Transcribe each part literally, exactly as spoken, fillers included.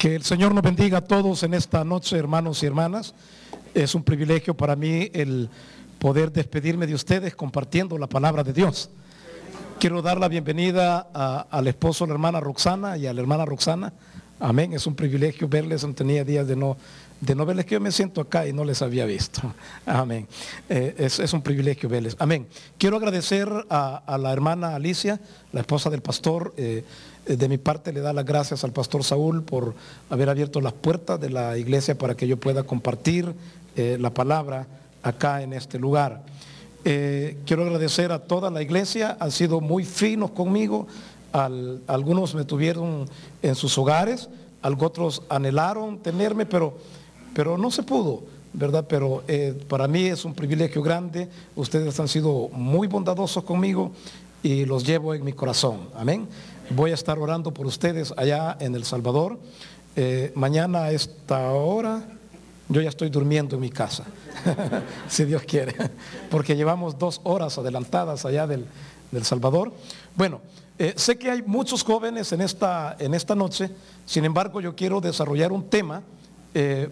Que el Señor nos bendiga a todos en esta noche, hermanos y hermanas. Es un privilegio para mí el poder despedirme de ustedes compartiendo la palabra de Dios. Quiero dar la bienvenida a, al esposo de la hermana Roxana y a la hermana Roxana. Amén, es un privilegio verles, tenía días de no, de no verles, que yo me siento acá y no les había visto. Amén, eh, es, es un privilegio verles. Amén. Quiero agradecer a, a la hermana Alicia, la esposa del pastor. eh, De mi parte le da las gracias al pastor Saúl por haber abierto las puertas de la iglesia para que yo pueda compartir eh, la palabra acá en este lugar. Eh, quiero agradecer a toda la iglesia, han sido muy finos conmigo. Al, algunos me tuvieron en sus hogares, otros anhelaron tenerme, pero, pero no se pudo, ¿verdad? Pero eh, para mí es un privilegio grande. Ustedes han sido muy bondadosos conmigo y los llevo en mi corazón. Amén. Voy a estar orando por ustedes allá en El Salvador. Eh, mañana a esta hora yo ya estoy durmiendo en mi casa, si Dios quiere, porque llevamos dos horas adelantadas allá del, del Salvador. Bueno, eh, sé que hay muchos jóvenes en esta, en esta noche, sin embargo yo quiero desarrollar un tema eh,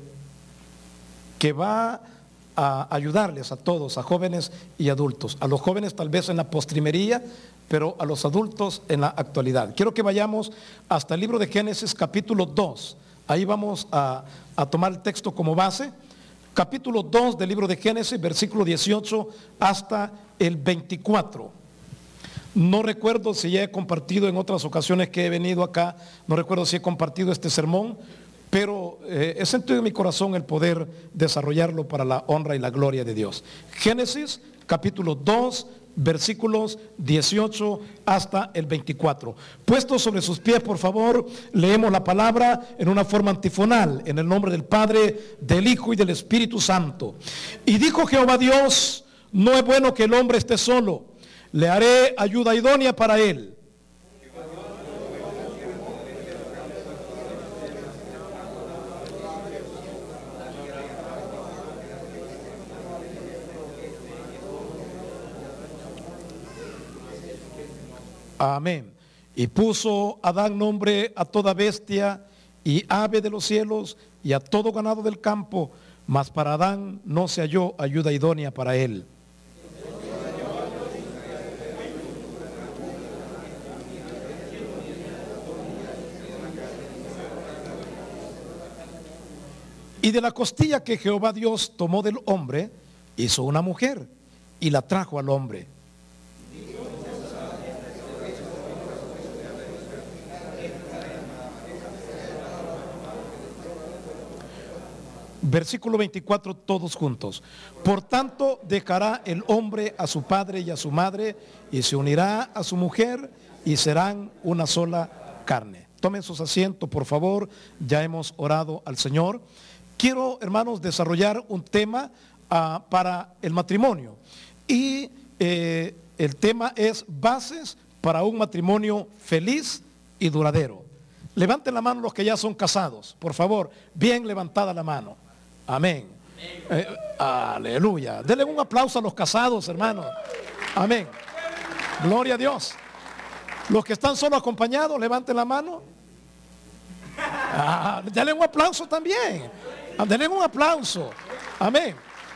que va a ayudarles a todos, a jóvenes y adultos. A los jóvenes tal vez en la postrimería, pero a los adultos en la actualidad. Quiero que vayamos hasta el libro de Génesis capítulo dos. Ahí vamos a, a tomar el texto como base. Capítulo dos del libro de Génesis, versículo dieciocho hasta el veinticuatro. No recuerdo si ya he compartido en otras ocasiones que he venido acá, no recuerdo si he compartido este sermón, pero eh, he sentido en mi corazón el poder desarrollarlo para la honra y la gloria de Dios. Génesis capítulo dos, versículos dieciocho hasta el veinticuatro. Puestos sobre sus pies, por favor, leemos la palabra en una forma antifonal, en el nombre del Padre, del Hijo y del Espíritu Santo. Y dijo Jehová Dios: no es bueno que el hombre esté solo, le haré ayuda idónea para él. Amén. Y puso Adán nombre a toda bestia y ave de los cielos y a todo ganado del campo, mas para Adán no se halló ayuda idónea para él. Y de la costilla que Jehová Dios tomó del hombre, hizo una mujer y la trajo al hombre. Versículo veinticuatro, todos juntos. Por tanto, dejará el hombre a su padre y a su madre, y se unirá a su mujer, y serán una sola carne. Tomen sus asientos, por favor. Ya hemos orado al Señor. Quiero, hermanos, desarrollar un tema uh, para el matrimonio. Y eh, el tema es bases para un matrimonio feliz y duradero. Levanten la mano los que ya son casados, por favor. Bien levantada la mano. Amén. Eh, aleluya. Denle un aplauso a los casados, hermanos. Amén. Gloria a Dios. Los que están solo acompañados, levanten la mano. Ah, denle un aplauso también. Denle un aplauso. Amén.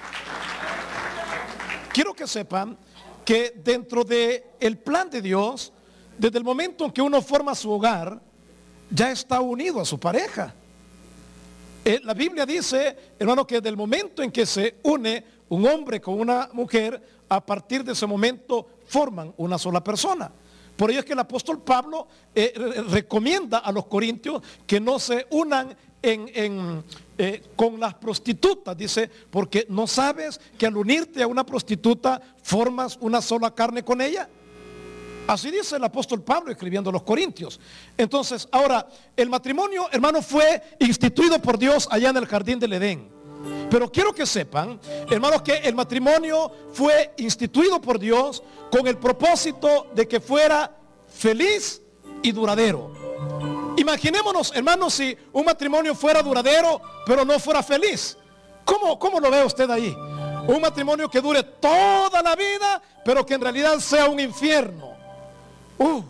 Quiero que sepan que dentro del plan de Dios, desde el momento en que uno forma su hogar, ya está unido a su pareja. Eh, la Biblia dice, hermano, que desde el momento en que se une un hombre con una mujer, a partir de ese momento forman una sola persona. Por ello es que el apóstol Pablo eh, recomienda a los corintios que no se unan en, en, eh, con las prostitutas. Dice, porque no sabes que al unirte a una prostituta formas una sola carne con ella. Así dice el apóstol Pablo escribiendo a los corintios. Entonces, ahora, el matrimonio, hermano, fue instituido por Dios allá en el jardín del Edén. Pero quiero que sepan, hermanos, que el matrimonio fue instituido por Dios con el propósito de que fuera feliz y duradero. Imaginémonos, hermanos, si un matrimonio fuera duradero, pero no fuera feliz. ¿Cómo, cómo lo ve usted ahí? Un matrimonio que dure toda la vida, pero que en realidad sea un infierno. Uh,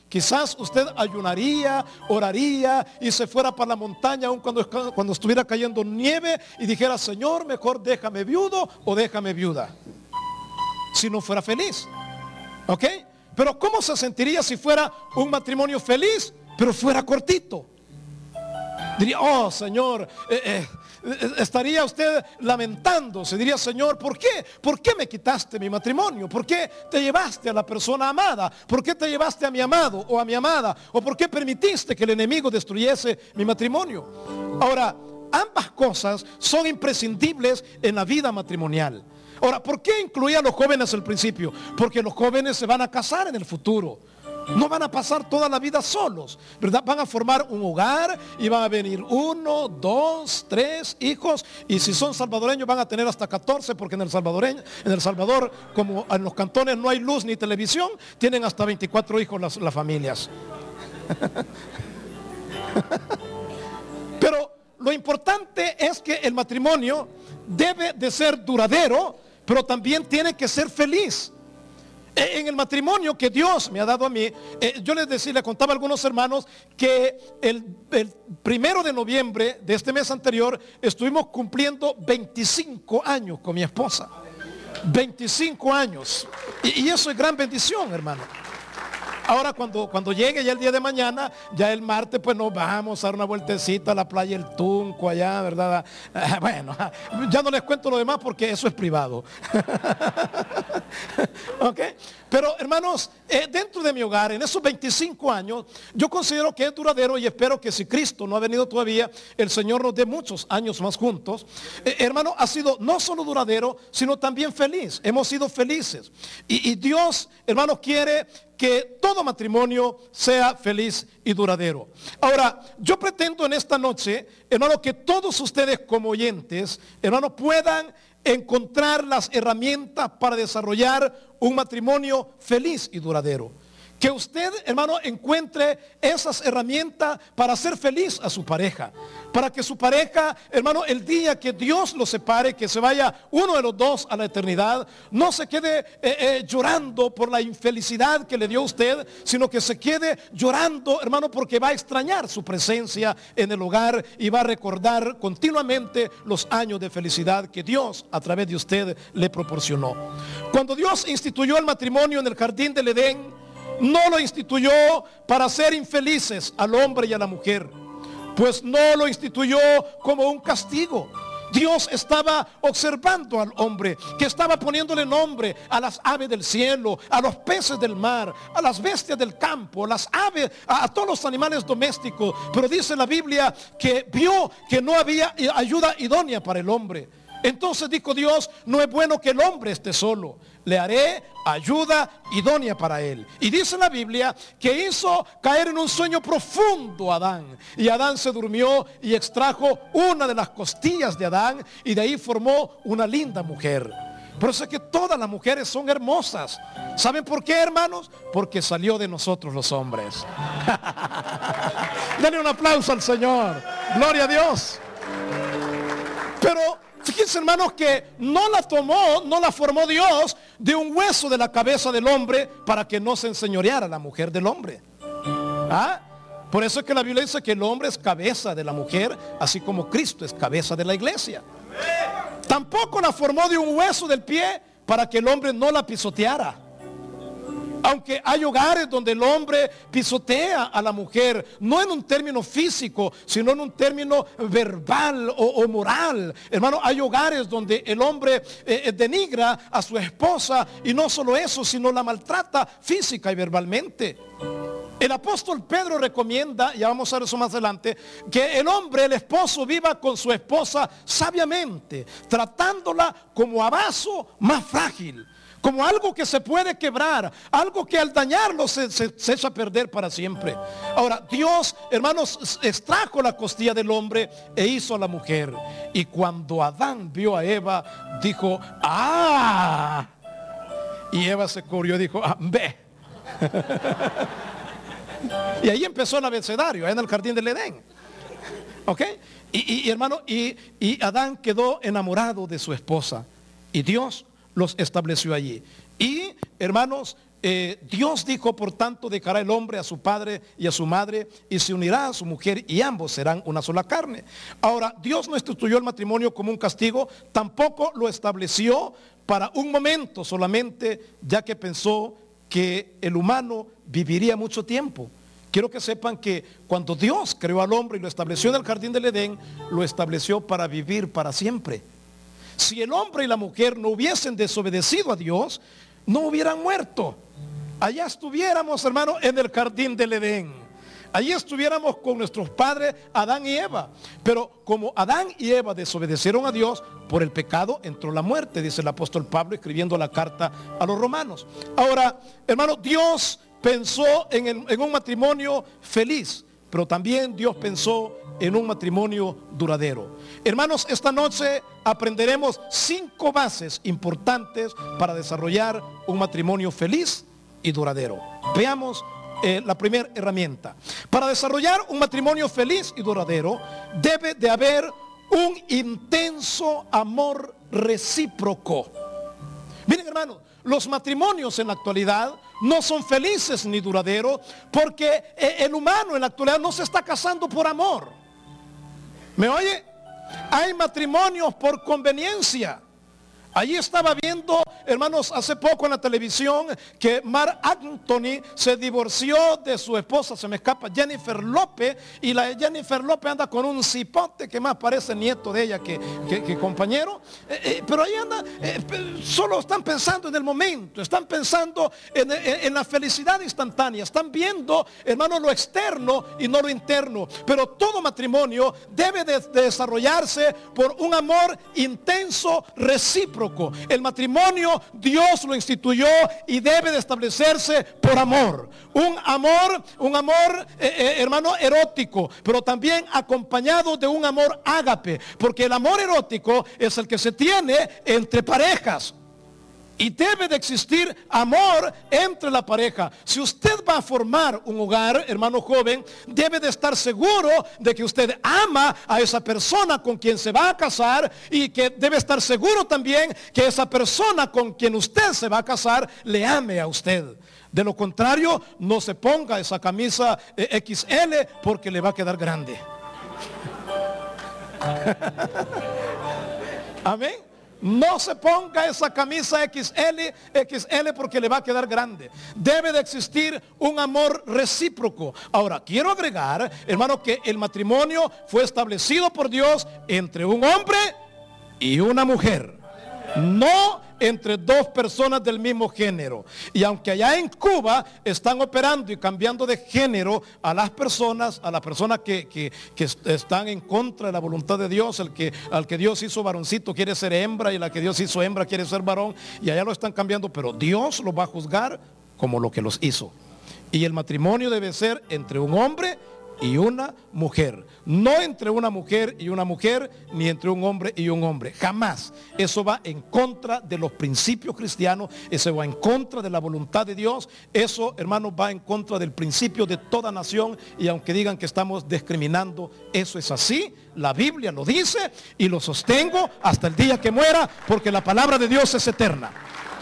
Quizás usted ayunaría, oraría y se fuera para la montaña aun cuando, cuando estuviera cayendo nieve y dijera, Señor, mejor déjame viudo o déjame viuda. Si no fuera feliz. ¿Ok? Pero ¿cómo se sentiría si fuera un matrimonio feliz, pero fuera cortito? Diría, oh Señor, eh, eh, estaría usted lamentándose, diría, Señor, ¿por qué? ¿Por qué me quitaste mi matrimonio? ¿Por qué te llevaste a la persona amada? ¿Por qué te llevaste a mi amado o a mi amada? ¿O por qué permitiste que el enemigo destruyese mi matrimonio? Ahora, ambas cosas son imprescindibles en la vida matrimonial. Ahora, ¿por qué incluía a los jóvenes al principio? Porque los jóvenes se van a casar en el futuro. No van a pasar toda la vida solos, ¿verdad? Van a formar un hogar y van a venir uno, dos, tres hijos. Y si son salvadoreños van a tener hasta catorce, porque en el salvadoreño, en El Salvador, como en los cantones no hay luz ni televisión, tienen hasta veinticuatro hijos las, las familias. Pero lo importante es que el matrimonio debe de ser duradero, pero también tiene que ser feliz. En el matrimonio que Dios me ha dado a mí, eh, yo les decía, le contaba a algunos hermanos que el, el primero de noviembre de este mes anterior estuvimos cumpliendo veinticinco años con mi esposa. veinticinco años. Y, y eso es gran bendición, hermano. Ahora cuando, cuando llegue ya el día de mañana, ya el martes, pues nos vamos a dar una vueltecita a la playa El Tunco allá, ¿verdad? Ah, bueno, ya no les cuento lo demás porque eso es privado. ¿Ok? Pero hermanos, eh, dentro de mi hogar, en esos veinticinco años, yo considero que es duradero y espero que si Cristo no ha venido todavía, el Señor nos dé muchos años más juntos. Eh, hermano, ha sido no solo duradero, sino también feliz. Hemos sido felices. Y, y Dios, hermano, quiere que todo matrimonio sea feliz y duradero. Ahora, yo pretendo en esta noche, hermano, que todos ustedes como oyentes, hermano, puedan encontrar las herramientas para desarrollar un matrimonio feliz y duradero. Que usted, hermano, encuentre esas herramientas para hacer feliz a su pareja. Para que su pareja, hermano, el día que Dios los separe, que se vaya uno de los dos a la eternidad, no se quede eh, eh, llorando por la infelicidad que le dio a usted, sino que se quede llorando, hermano, porque va a extrañar su presencia en el hogar y va a recordar continuamente los años de felicidad que Dios a través de usted le proporcionó. Cuando Dios instituyó el matrimonio en el jardín del Edén, no lo instituyó para ser infelices al hombre y a la mujer, pues no lo instituyó como un castigo. Dios estaba observando al hombre, que estaba poniéndole nombre a las aves del cielo, a los peces del mar, a las bestias del campo, las aves, a, a todos los animales domésticos. Pero dice la Biblia que vio que no había ayuda idónea para el hombre. Entonces dijo Dios, no es bueno que el hombre esté solo, le haré ayuda idónea para él. Y dice la Biblia que hizo caer en un sueño profundo a Adán. Y Adán se durmió y extrajo una de las costillas de Adán y de ahí formó una linda mujer. Por eso es que todas las mujeres son hermosas. ¿Saben por qué, hermanos? Porque salió de nosotros los hombres. Denle un aplauso al Señor. Gloria a Dios. Pero fíjense, hermanos, que no la tomó, no la formó Dios de un hueso de la cabeza del hombre para que no se enseñoreara la mujer del hombre. ¿Ah? Por eso es que la Biblia dice que el hombre es cabeza de la mujer, así como Cristo es cabeza de la iglesia. Tampoco la formó de un hueso del pie para que el hombre no la pisoteara. Aunque hay hogares donde el hombre pisotea a la mujer, no en un término físico, sino en un término verbal o, o moral. Hermano, hay hogares donde el hombre eh, denigra a su esposa y no solo eso, sino la maltrata física y verbalmente. El apóstol Pedro recomienda, ya vamos a ver eso más adelante, que el hombre, el esposo, viva con su esposa sabiamente, tratándola como a vaso más frágil, como algo que se puede quebrar, algo que al dañarlo se, se, se echa a perder para siempre. Ahora, Dios, hermanos, extrajo la costilla del hombre e hizo a la mujer. Y cuando Adán vio a Eva, dijo, ¡ah! Y Eva se cubrió y dijo, ¡ah, ve! Y ahí empezó el abecedario, en el jardín del Edén. ¿Ok? Y, y, y hermano, y, y Adán quedó enamorado de su esposa. Y Dios los estableció allí. Y hermanos, eh, Dios dijo, por tanto, dejará el hombre a su padre y a su madre y se unirá a su mujer y ambos serán una sola carne. Ahora, Dios no instituyó el matrimonio como un castigo, tampoco lo estableció para un momento solamente, ya que pensó que el humano viviría mucho tiempo. Quiero que sepan que cuando Dios creó al hombre y lo estableció en el jardín del Edén, lo estableció para vivir para siempre. Si el hombre y la mujer no hubiesen desobedecido a Dios, no hubieran muerto. Allá estuviéramos, hermano, en el jardín del Edén. Allí estuviéramos con nuestros padres Adán y Eva. Pero como Adán y Eva desobedecieron a Dios, por el pecado entró la muerte, dice el apóstol Pablo escribiendo la carta a los romanos. Ahora, hermano, Dios pensó en, el, en un matrimonio feliz, pero también Dios pensó en un matrimonio duradero. Hermanos, esta noche aprenderemos cinco bases importantes para desarrollar un matrimonio feliz y duradero. Veamos eh, la primera herramienta. Para desarrollar un matrimonio feliz y duradero, debe de haber un intenso amor recíproco. Miren, hermanos, los matrimonios en la actualidad no son felices ni duraderos porque el humano en la actualidad no se está casando por amor. ¿Me oye? Hay matrimonios por conveniencia. Allí estaba viendo, hermanos, hace poco en la televisión que Marc Anthony se divorció de su esposa, se me escapa, Jennifer López, y la Jennifer López anda con un cipote que más parece nieto de ella que, que, que compañero, eh, eh, pero ahí anda, eh, solo están pensando en el momento, están pensando en, en, en la felicidad instantánea, están viendo, hermanos, lo externo y no lo interno. Pero todo matrimonio debe de, de desarrollarse por un amor intenso, recíproco. El matrimonio Dios lo instituyó y debe de establecerse por amor. Un amor, un amor, eh, eh, hermano, erótico, pero también acompañado de un amor ágape, porque el amor erótico es el que se tiene entre parejas. Y debe de existir amor entre la pareja. Si usted va a formar un hogar, hermano joven, debe de estar seguro de que usted ama a esa persona con quien se va a casar y que debe estar seguro también que esa persona con quien usted se va a casar le ame a usted. De lo contrario, no se ponga esa camisa eh, equis ele porque le va a quedar grande. Amén. No se ponga esa camisa equis ele, equis ele porque le va a quedar grande. Debe de existir un amor recíproco. Ahora, quiero agregar, hermano, que el matrimonio fue establecido por Dios entre un hombre y una mujer. No entre dos personas del mismo género. Y aunque allá en Cuba están operando y cambiando de género a las personas, a las personas que, que, que están en contra de la voluntad de Dios, el que, al que Dios hizo varoncito quiere ser hembra y la que Dios hizo hembra quiere ser varón, y allá lo están cambiando, pero Dios los va a juzgar como lo que los hizo. Y el matrimonio debe ser entre un hombre y una mujer, no entre una mujer y una mujer, ni entre un hombre y un hombre, jamás. Eso va en contra de los principios cristianos, eso va en contra de la voluntad de Dios, eso, hermanos, va en contra del principio de toda nación. Y aunque digan que estamos discriminando, eso es así, la Biblia lo dice y lo sostengo hasta el día que muera, porque la palabra de Dios es eterna.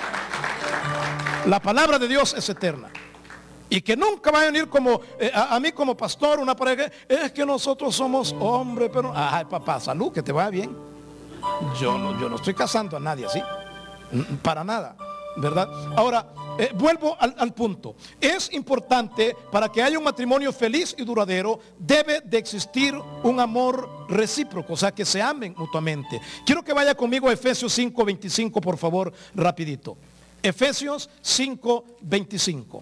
La palabra de Dios es eterna. Y que nunca vayan a ir como eh, a, a mí como pastor, una pareja, es que nosotros somos hombres, pero ay papá, salud, que te vaya bien. Yo no, yo no estoy casando a nadie así, para nada, ¿verdad? Ahora, eh, vuelvo al, al punto. Es importante, para que haya un matrimonio feliz y duradero, debe de existir un amor recíproco, o sea, que se amen mutuamente. Quiero que vaya conmigo a Efesios cinco veinticinco, por favor, rapidito. Efesios cinco veinticinco.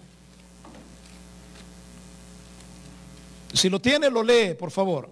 Si lo tiene, lo lee, por favor.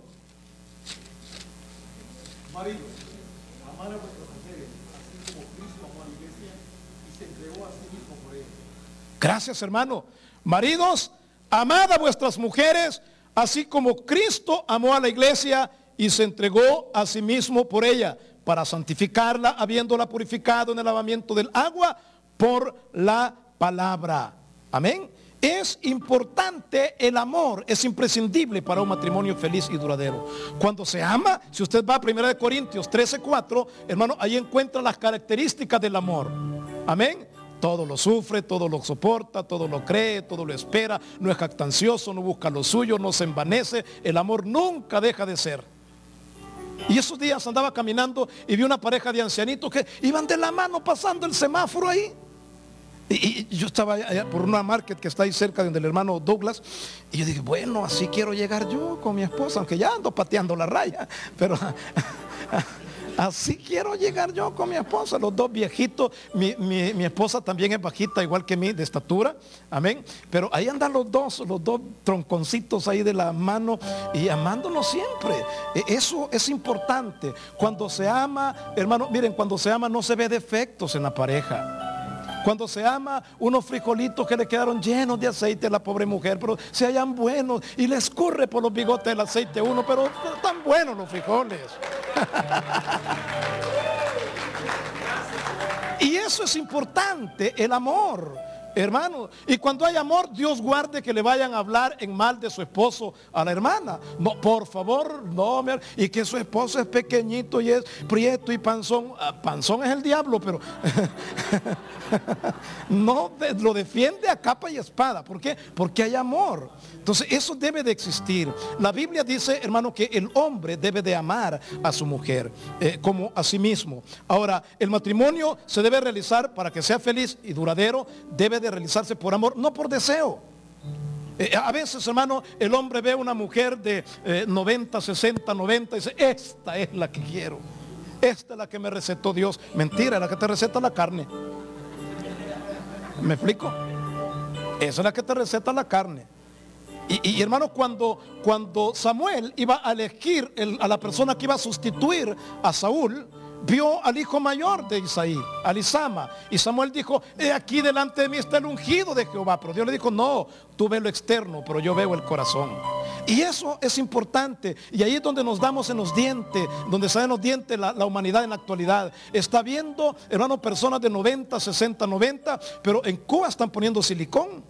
Maridos, amad a vuestras mujeres, así como Cristo amó a la iglesia y se entregó a sí mismo por ella. Gracias, hermano. Maridos, amad a vuestras mujeres, así como Cristo amó a la iglesia y se entregó a sí mismo por ella, para santificarla, habiéndola purificado en el lavamiento del agua por la palabra. Amén. Es importante el amor, es imprescindible para un matrimonio feliz y duradero. Cuando se ama, si usted va a primera de Corintios trece cuatro, hermano, ahí encuentra las características del amor. Amén. Todo lo sufre, todo lo soporta, todo lo cree, todo lo espera, no es jactancioso, no busca lo suyo, no se envanece. El amor nunca deja de ser. Y esos días andaba caminando y vi una pareja de ancianitos que iban de la mano pasando el semáforo ahí. Y, y yo estaba allá por una market que está ahí cerca de donde el hermano Douglas. Y yo dije, bueno, así quiero llegar yo con mi esposa, aunque ya ando pateando la raya. Pero así quiero llegar yo con mi esposa, los dos viejitos. Mi, mi, mi esposa también es bajita, igual que mí, de estatura. Amén. Pero ahí andan los dos, los dos tronconcitos ahí de la mano y amándonos siempre. Eso es importante. Cuando se ama, hermano, miren, cuando se ama no se ve defectos en la pareja. Cuando se ama, unos frijolitos que le quedaron llenos de aceite a la pobre mujer, pero se hallan buenos y le escurre por los bigotes el aceite a uno, pero están buenos los frijoles. Y eso es importante, el amor, hermano. Y cuando hay amor, Dios guarde que le vayan a hablar en mal de su esposo a la hermana. No, por favor, no. Y que su esposo es pequeñito y es prieto y panzón. Panzón es el diablo, pero no lo defiende a capa y espada. ¿Por qué? Porque hay amor. Entonces eso debe de existir. La Biblia dice, hermano, que el hombre debe de amar a su mujer eh, como a sí mismo. Ahora, el matrimonio se debe realizar para que sea feliz y duradero. Debe de realizarse por amor, no por deseo. Eh, a veces, hermano, el hombre ve a una mujer de eh, noventa, sesenta, noventa y dice, esta es la que quiero. Esta es la que me recetó Dios. Mentira, es la que te receta la carne. ¿Me explico? Esa es la que te receta la carne. Y, y hermano, cuando, cuando Samuel iba a elegir el, a la persona que iba a sustituir a Saúl, vio al hijo mayor de Isaí, a Elisama. Y Samuel dijo, he aquí delante de mí está el ungido de Jehová. Pero Dios le dijo, no, tú ves lo externo, pero yo veo el corazón. Y eso es importante. Y ahí es donde nos damos en los dientes, donde salen los dientes la, la humanidad en la actualidad. Está viendo, hermano, personas de noventa, sesenta, noventa, pero en Cuba están poniendo silicón.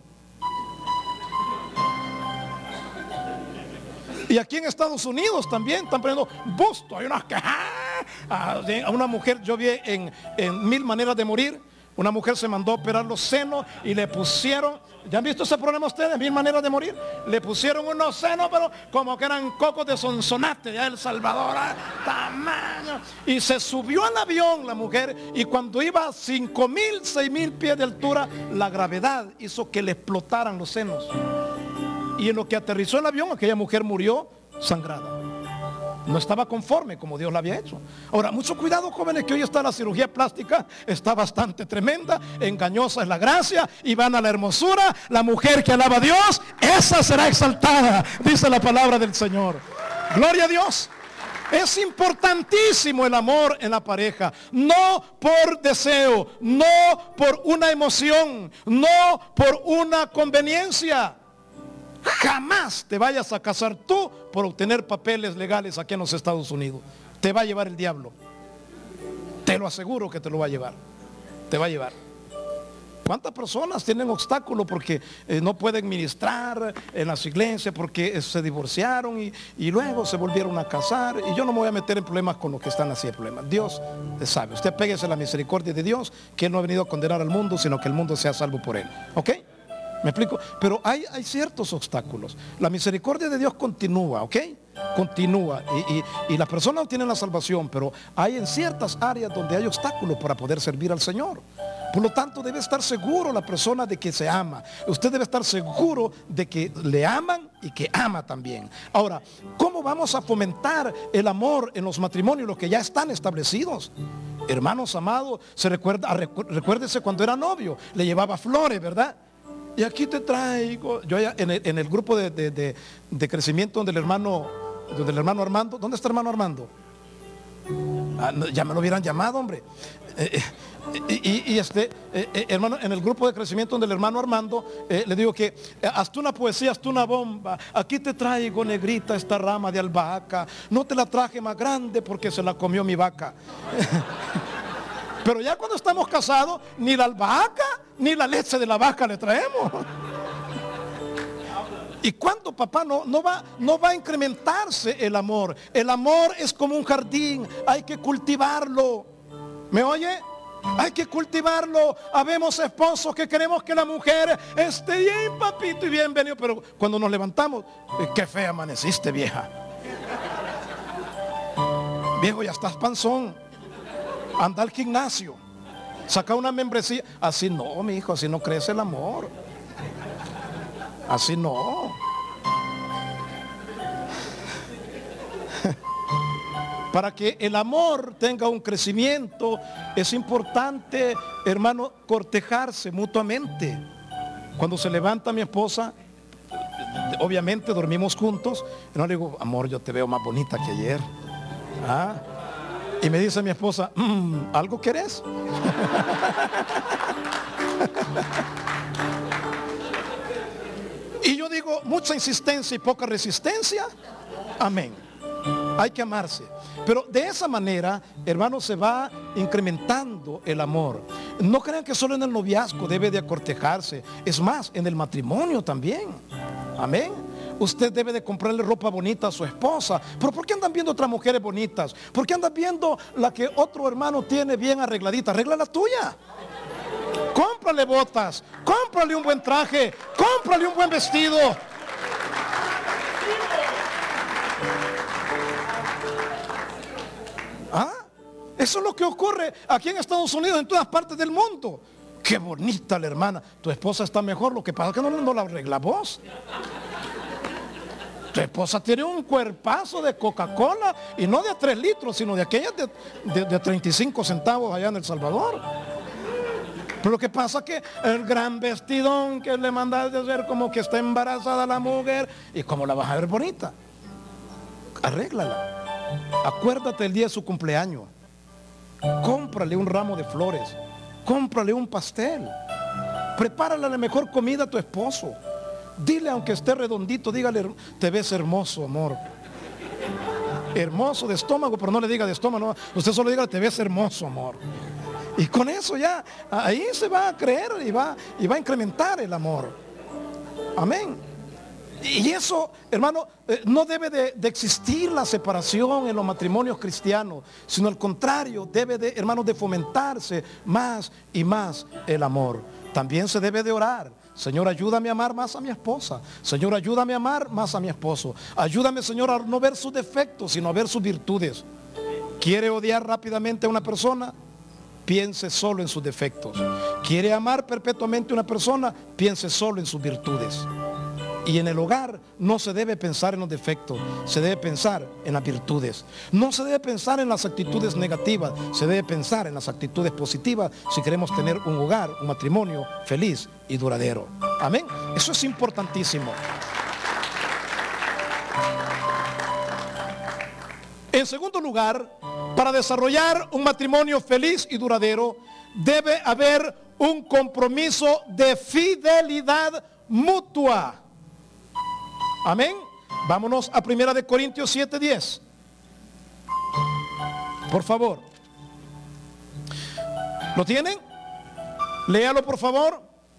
Y aquí en Estados Unidos también están poniendo busto. Hay unas que a una mujer, yo vi en, en Mil Maneras de Morir, una mujer se mandó a operar los senos y le pusieron, ¿ya han visto ese programa ustedes? Mil Maneras de Morir. Le pusieron unos senos, pero como que eran cocos de Sonsonate, ya El Salvador, ¿eh? Tamaño. Y se subió al avión la mujer, y cuando iba a cinco mil, seis mil pies de altura, la gravedad hizo que le explotaran los senos. Y en lo que aterrizó el avión, aquella mujer murió sangrada. No estaba conforme como Dios la había hecho. Ahora, mucho cuidado, jóvenes, que hoy está la cirugía plástica, está bastante tremenda, engañosa es la gracia, y van a la hermosura. La mujer que alaba a Dios, esa será exaltada, dice la palabra del Señor. Gloria a Dios. Es importantísimo el amor en la pareja, no por deseo, no por una emoción, no por una conveniencia. Jamás te vayas a casar tú por obtener papeles legales aquí en los Estados Unidos. Te va a llevar el diablo. Te lo aseguro que te lo va a llevar. Te va a llevar. ¿Cuántas personas tienen obstáculos porque eh, no pueden ministrar en las iglesias, porque eh, se divorciaron y, y luego se volvieron a casar? Y yo no me voy a meter en problemas con los que están así en problemas. Dios sabe. Usted péguese a la misericordia de Dios, que Él no ha venido a condenar al mundo, sino que el mundo sea salvo por Él. ¿Ok? ¿Me explico? Pero hay, hay ciertos obstáculos. La misericordia de Dios continúa, ¿ok? Continúa. Y, y, y las personas no tienen la salvación, pero hay en ciertas áreas donde hay obstáculos para poder servir al Señor. Por lo tanto, debe estar seguro la persona de que se ama. Usted debe estar seguro de que le aman y que ama también. Ahora, ¿cómo vamos a fomentar el amor en los matrimonios, los que ya están establecidos? Hermanos amados, se recuerda, recuérdese cuando era novio, le llevaba flores, ¿verdad? Y aquí te traigo, yo allá en el, en el grupo de, de, de, de crecimiento donde el hermano, donde el hermano Armando, ¿dónde está el hermano Armando? Ah, no, ya me lo hubieran llamado, hombre. Eh, eh, y, y este, eh, eh, hermano, en el grupo de crecimiento donde el hermano Armando, eh, le digo que eh, hazte una poesía, hazte una bomba. Aquí te traigo, negrita, esta rama de albahaca. No te la traje más grande porque se la comió mi vaca. Pero ya cuando estamos casados, ni la albahaca ni la leche de la vaca le traemos. ¿Y cuánto, papá? No, no, va, no va a incrementarse el amor. El amor es como un jardín, hay que cultivarlo. ¿Me oye? Hay que cultivarlo. Habemos esposos que queremos que la mujer esté bien, papito, y bienvenido. Pero cuando nos levantamos, qué fea amaneciste, vieja. Viejo, ya estás panzón. Anda al gimnasio. Saca una membresía. Así no, mi hijo, así no crece el amor. Así no. Para que el amor tenga un crecimiento, es importante, hermano, cortejarse mutuamente. Cuando se levanta mi esposa, obviamente dormimos juntos, y no le digo, amor, yo te veo más bonita que ayer. ¿Ah? Y me dice mi esposa, mmm, ¿algo querés? Y yo digo, mucha insistencia y poca resistencia. Amén. Hay que amarse. Pero de esa manera, hermano, se va incrementando el amor. No crean que solo en el noviazgo debe de acortejarse. Es más, en el matrimonio también. Amén. Usted debe de comprarle ropa bonita a su esposa. ¿Pero por qué andan viendo otras mujeres bonitas? ¿Por qué andan viendo la que otro hermano tiene bien arregladita? Arregla la tuya. Cómprale botas, cómprale un buen traje, cómprale un buen vestido. ¿Ah? Eso es lo que ocurre aquí en Estados Unidos, en todas partes del mundo. Qué bonita la hermana. Tu esposa está mejor, lo que pasa es que no, no la arregla vos. Tu esposa tiene un cuerpazo de Coca-Cola, y no de tres litros, sino de aquellas de, de, de treinta y cinco centavos allá en El Salvador. Pero lo que pasa es que el gran vestidón que le mandas de hacer, como que está embarazada la mujer, y como la vas a ver bonita, arréglala. Acuérdate el día de su cumpleaños. Cómprale un ramo de flores. Cómprale un pastel. Prepárale la mejor comida a tu esposo. Dile, aunque esté redondito, dígale, te ves hermoso, amor. Hermoso de estómago, pero no le diga de estómago, no. Usted solo diga, te ves hermoso, amor. Y con eso ya, ahí se va a creer y va, y va a incrementar el amor. Amén. Y eso, hermano, eh, no debe de, de existir la separación en los matrimonios cristianos, sino al contrario, debe de, hermano, de fomentarse más y más el amor. También se debe de orar. Señor, ayúdame a amar más a mi esposa. Señor, ayúdame a amar más a mi esposo. Ayúdame, Señor, a no ver sus defectos, sino a ver sus virtudes. ¿Quiere odiar rápidamente a una persona? Piense solo en sus defectos. ¿Quiere amar perpetuamente a una persona? Piense solo en sus virtudes. Y en el hogar no se debe pensar en los defectos, se debe pensar en las virtudes. No se debe pensar en las actitudes negativas, se debe pensar en las actitudes positivas si queremos tener un hogar, un matrimonio feliz y duradero. Amén. Eso es importantísimo. En segundo lugar, para desarrollar un matrimonio feliz y duradero, debe haber un compromiso de fidelidad mutua. Amén. Vámonos a primera de Corintios siete diez. Por favor. ¿Lo tienen? Léalo, por favor.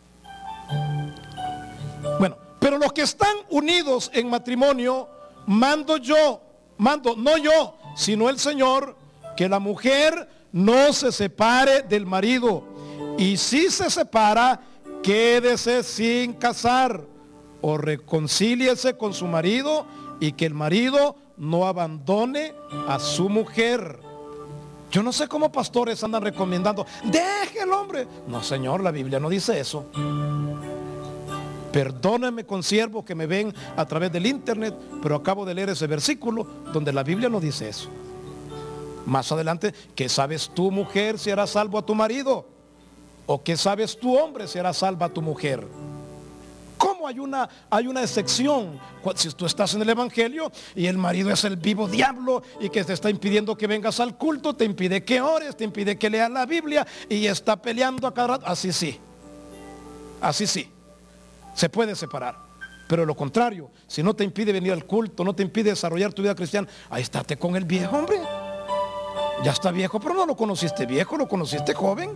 Bueno, pero los que están unidos en matrimonio, mando yo, mando no yo, sino el Señor, que la mujer no se separe del marido, y si se separa, quédese sin casar, o reconcíliese con su marido, y que el marido no abandone a su mujer. Yo no sé cómo pastores andan recomendando, deje el hombre. No, Señor, la Biblia no dice eso. Perdónenme, consiervos que me ven a través del internet, pero acabo de leer ese versículo donde la Biblia no dice eso. Más adelante, ¿qué sabes tú, mujer, si harás salvo a tu marido? ¿O qué sabes tú, hombre, si harás salvo a tu mujer? ¿Cómo hay una, hay una excepción? Si tú estás en el evangelio y el marido es el vivo diablo y que te está impidiendo que vengas al culto, te impide que ores, te impide que leas la Biblia y está peleando a cada rato, así sí, así sí, se puede separar. Pero lo contrario, si no te impide venir al culto, no te impide desarrollar tu vida cristiana, ahí estate con el viejo, hombre. Ya está viejo, pero no lo conociste viejo, lo conociste joven.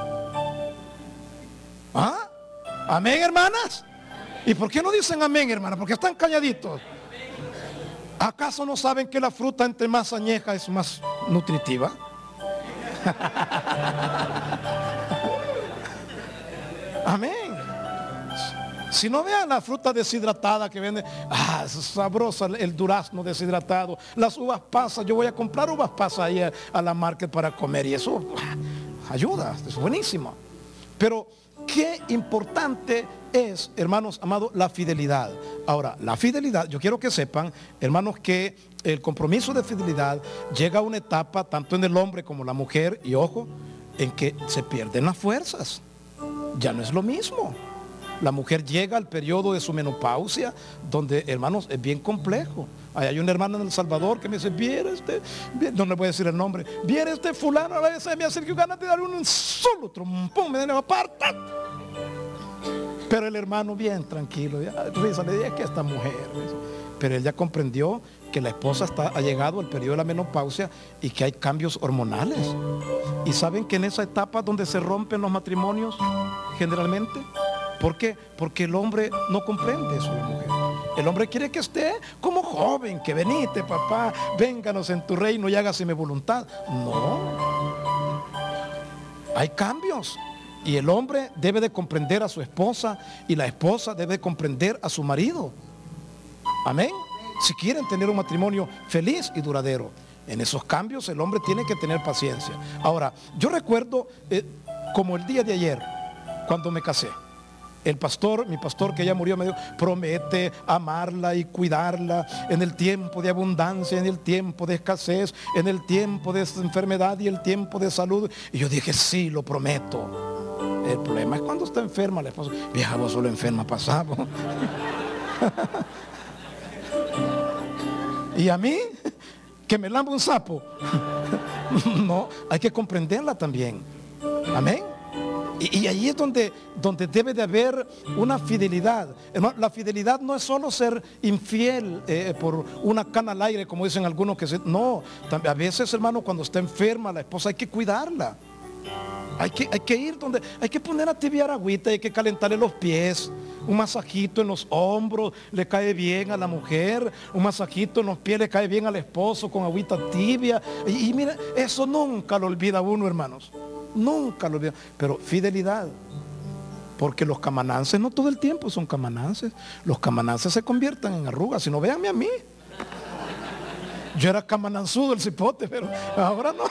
¿Ah? Amén, hermanas. ¿Y por qué no dicen amén, hermana? Porque están calladitos. ¿Acaso no saben que la fruta entre más añeja es más nutritiva? Amén. Si no, vean la fruta deshidratada que venden. Ah, es sabrosa, el durazno deshidratado, las uvas pasas. Yo voy a comprar uvas pasas ahí a, a la market para comer, y eso ah, ayuda, es buenísimo. Pero qué importante es, hermanos amados, la fidelidad. Ahora, la fidelidad, yo quiero que sepan, hermanos, que el compromiso de fidelidad llega a una etapa, tanto en el hombre como en la mujer, y ojo, en que se pierden las fuerzas. Ya no es lo mismo. La mujer llega al periodo de su menopausia, donde, hermanos, es bien complejo. Ahí hay una hermana en El Salvador que me dice, viera este, no le voy a decir el nombre, viera este fulano, a veces me hace que ganas de darle un solo trompón, me da aparta. Pero el hermano bien tranquilo, ya, risa, le dije que esta mujer, pero él ya comprendió que la esposa está, ha llegado al periodo de la menopausia y que hay cambios hormonales. Y saben que en esa etapa donde se rompen los matrimonios, generalmente, ¿por qué? Porque el hombre no comprende eso, la mujer. El hombre quiere que esté como joven, que venite, papá, vénganos en tu reino y hágase mi voluntad. No. Hay cambios. Y el hombre debe de comprender a su esposa, y la esposa debe de comprender a su marido. Amén. Si quieren tener un matrimonio feliz y duradero, en esos cambios el hombre tiene que tener paciencia. Ahora, yo recuerdo eh, como el día de ayer, cuando me casé. El pastor, mi pastor que ya murió, me dijo, promete amarla y cuidarla en el tiempo de abundancia, en el tiempo de escasez, en el tiempo de enfermedad y el tiempo de salud. Y yo dije, sí, lo prometo. El problema es cuando está enferma la esposa. Vieja, vos solo enferma pasamos. Y a mí, que me lamba un sapo. No, hay que comprenderla también. Amén. Y, y ahí es donde, donde debe de haber una fidelidad. Hermano, la fidelidad no es solo ser infiel eh, por una cana al aire, como dicen algunos que se... No, a veces, hermano, cuando está enferma la esposa hay que cuidarla. Hay que, hay que ir donde, hay que poner a tibiar agüita, hay que calentarle los pies, un masajito en los hombros, le cae bien a la mujer, un masajito en los pies le cae bien al esposo con agüita tibia. Y, y mira, eso nunca lo olvida uno, hermanos, nunca lo olvida. Pero fidelidad, porque los camanances no todo el tiempo son camanances, los camanances se convierten en arrugas, si no, véanme a mí. Yo era camananzudo el cipote, pero ahora no.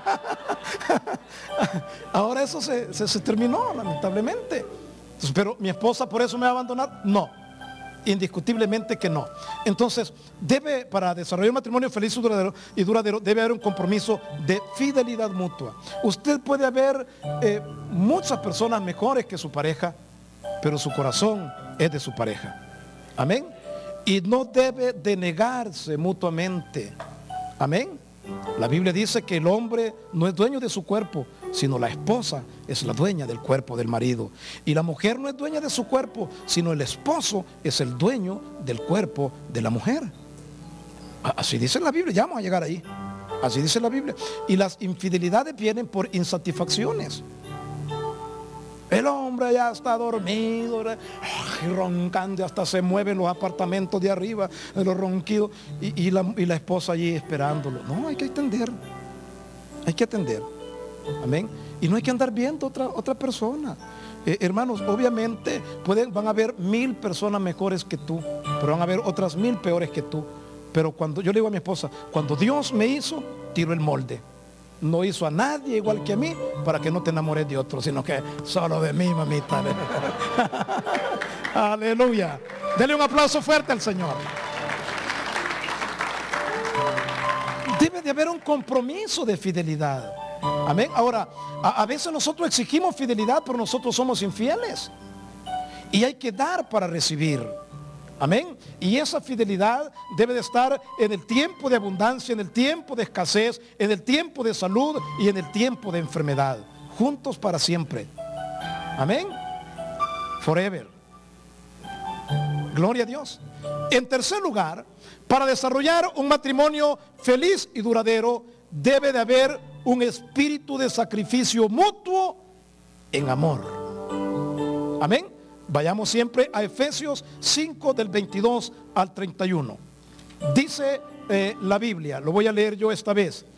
Ahora eso se, se, se terminó, lamentablemente. Entonces, pero mi esposa por eso me va a abandonar. No, indiscutiblemente que no. Entonces, debe, para desarrollar un matrimonio feliz y duradero, y duradero debe haber un compromiso de fidelidad mutua. Usted puede haber eh, muchas personas mejores que su pareja, pero su corazón es de su pareja. Amén. Y no debe de negarse mutuamente. Amén. La Biblia dice que el hombre no es dueño de su cuerpo, sino la esposa es la dueña del cuerpo del marido. Y la mujer no es dueña de su cuerpo, sino el esposo es el dueño del cuerpo de la mujer. Así dice la Biblia, ya vamos a llegar ahí. Así dice la Biblia. Y las infidelidades vienen por insatisfacciones. El hombre ya está dormido, y roncando, hasta se mueven los apartamentos de arriba, de los ronquidos, y, y, la, y la esposa allí esperándolo. No, hay que atender, hay que atender. Amén. Y no hay que andar viendo otra, otra persona. Eh, hermanos, obviamente pueden, van a haber mil personas mejores que tú, pero van a haber otras mil peores que tú. Pero cuando yo le digo a mi esposa, cuando Dios me hizo, tiro el molde. No hizo a nadie igual que a mí para que no te enamores de otro, sino que solo de mí, mamita. Aleluya. Dele un aplauso fuerte al Señor. Debe de haber un compromiso de fidelidad. Amén. Ahora, a, a veces nosotros exigimos fidelidad, pero nosotros somos infieles. Y hay que dar para recibir. Amén. Y esa fidelidad debe de estar en el tiempo de abundancia, en el tiempo de escasez, en el tiempo de salud y en el tiempo de enfermedad. Juntos para siempre. Amén. Forever. Gloria a Dios. En tercer lugar, para desarrollar un matrimonio feliz y duradero, debe de haber un espíritu de sacrificio mutuo en amor. Amén. Vayamos siempre a Efesios cinco del veintidós al treinta y uno. Dice eh, la Biblia, lo voy a leer yo esta vez.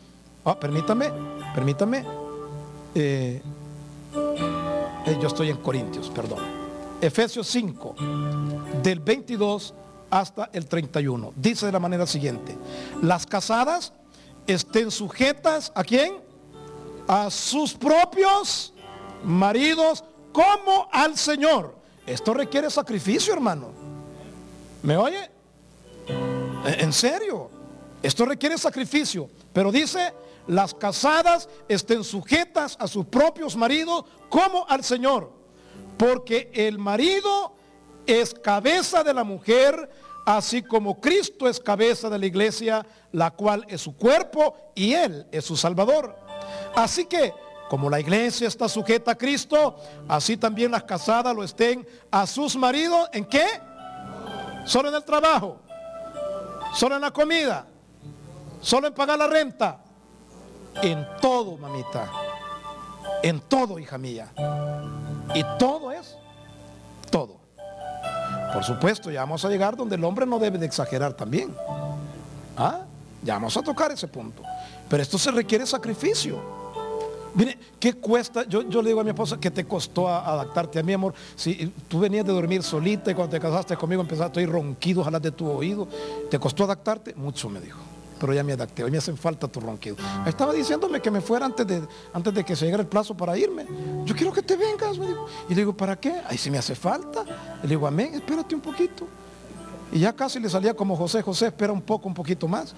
Oh, permítame, permítame. Eh, eh, yo estoy en Corintios, perdón. Efesios cinco, del veintidós hasta el treinta y uno. Dice de la manera siguiente: las casadas estén sujetas ¿a quién? A sus propios maridos como al Señor. Esto requiere sacrificio, hermano. ¿Me oye? En serio, esto requiere sacrificio. Pero dice: las casadas estén sujetas a sus propios maridos como al Señor, porque el marido es cabeza de la mujer, así como Cristo es cabeza de la iglesia, la cual es su cuerpo y Él es su Salvador. Así que, como la iglesia está sujeta a Cristo, así también las casadas lo estén a sus maridos. ¿En qué? Solo en el trabajo, solo en la comida, solo en pagar la renta. En todo, mamita, en todo, hija mía. Y todo es todo. Por supuesto, ya vamos a llegar donde el hombre no debe de exagerar también. ¿Ah? Ya vamos a tocar ese punto. Pero esto se requiere sacrificio. Mire, ¿qué cuesta? Yo, yo le digo a mi esposa: ¿qué te costó a, adaptarte a mí, amor? Si tú venías de dormir solita y cuando te casaste conmigo empezaste a oír ronquidos a las de tu oído. ¿Te costó adaptarte? Mucho, me dijo. Pero ya me adapté, hoy me hacen falta tus ronquidos. Estaba diciéndome que me fuera antes de, antes de que se llegara el plazo para irme. Yo quiero que te vengas, me dijo. Y le digo: ¿para qué? Ahí sí me hace falta. Le digo: amén, espérate un poquito. Y ya casi le salía como José: José, espera un poco, un poquito más.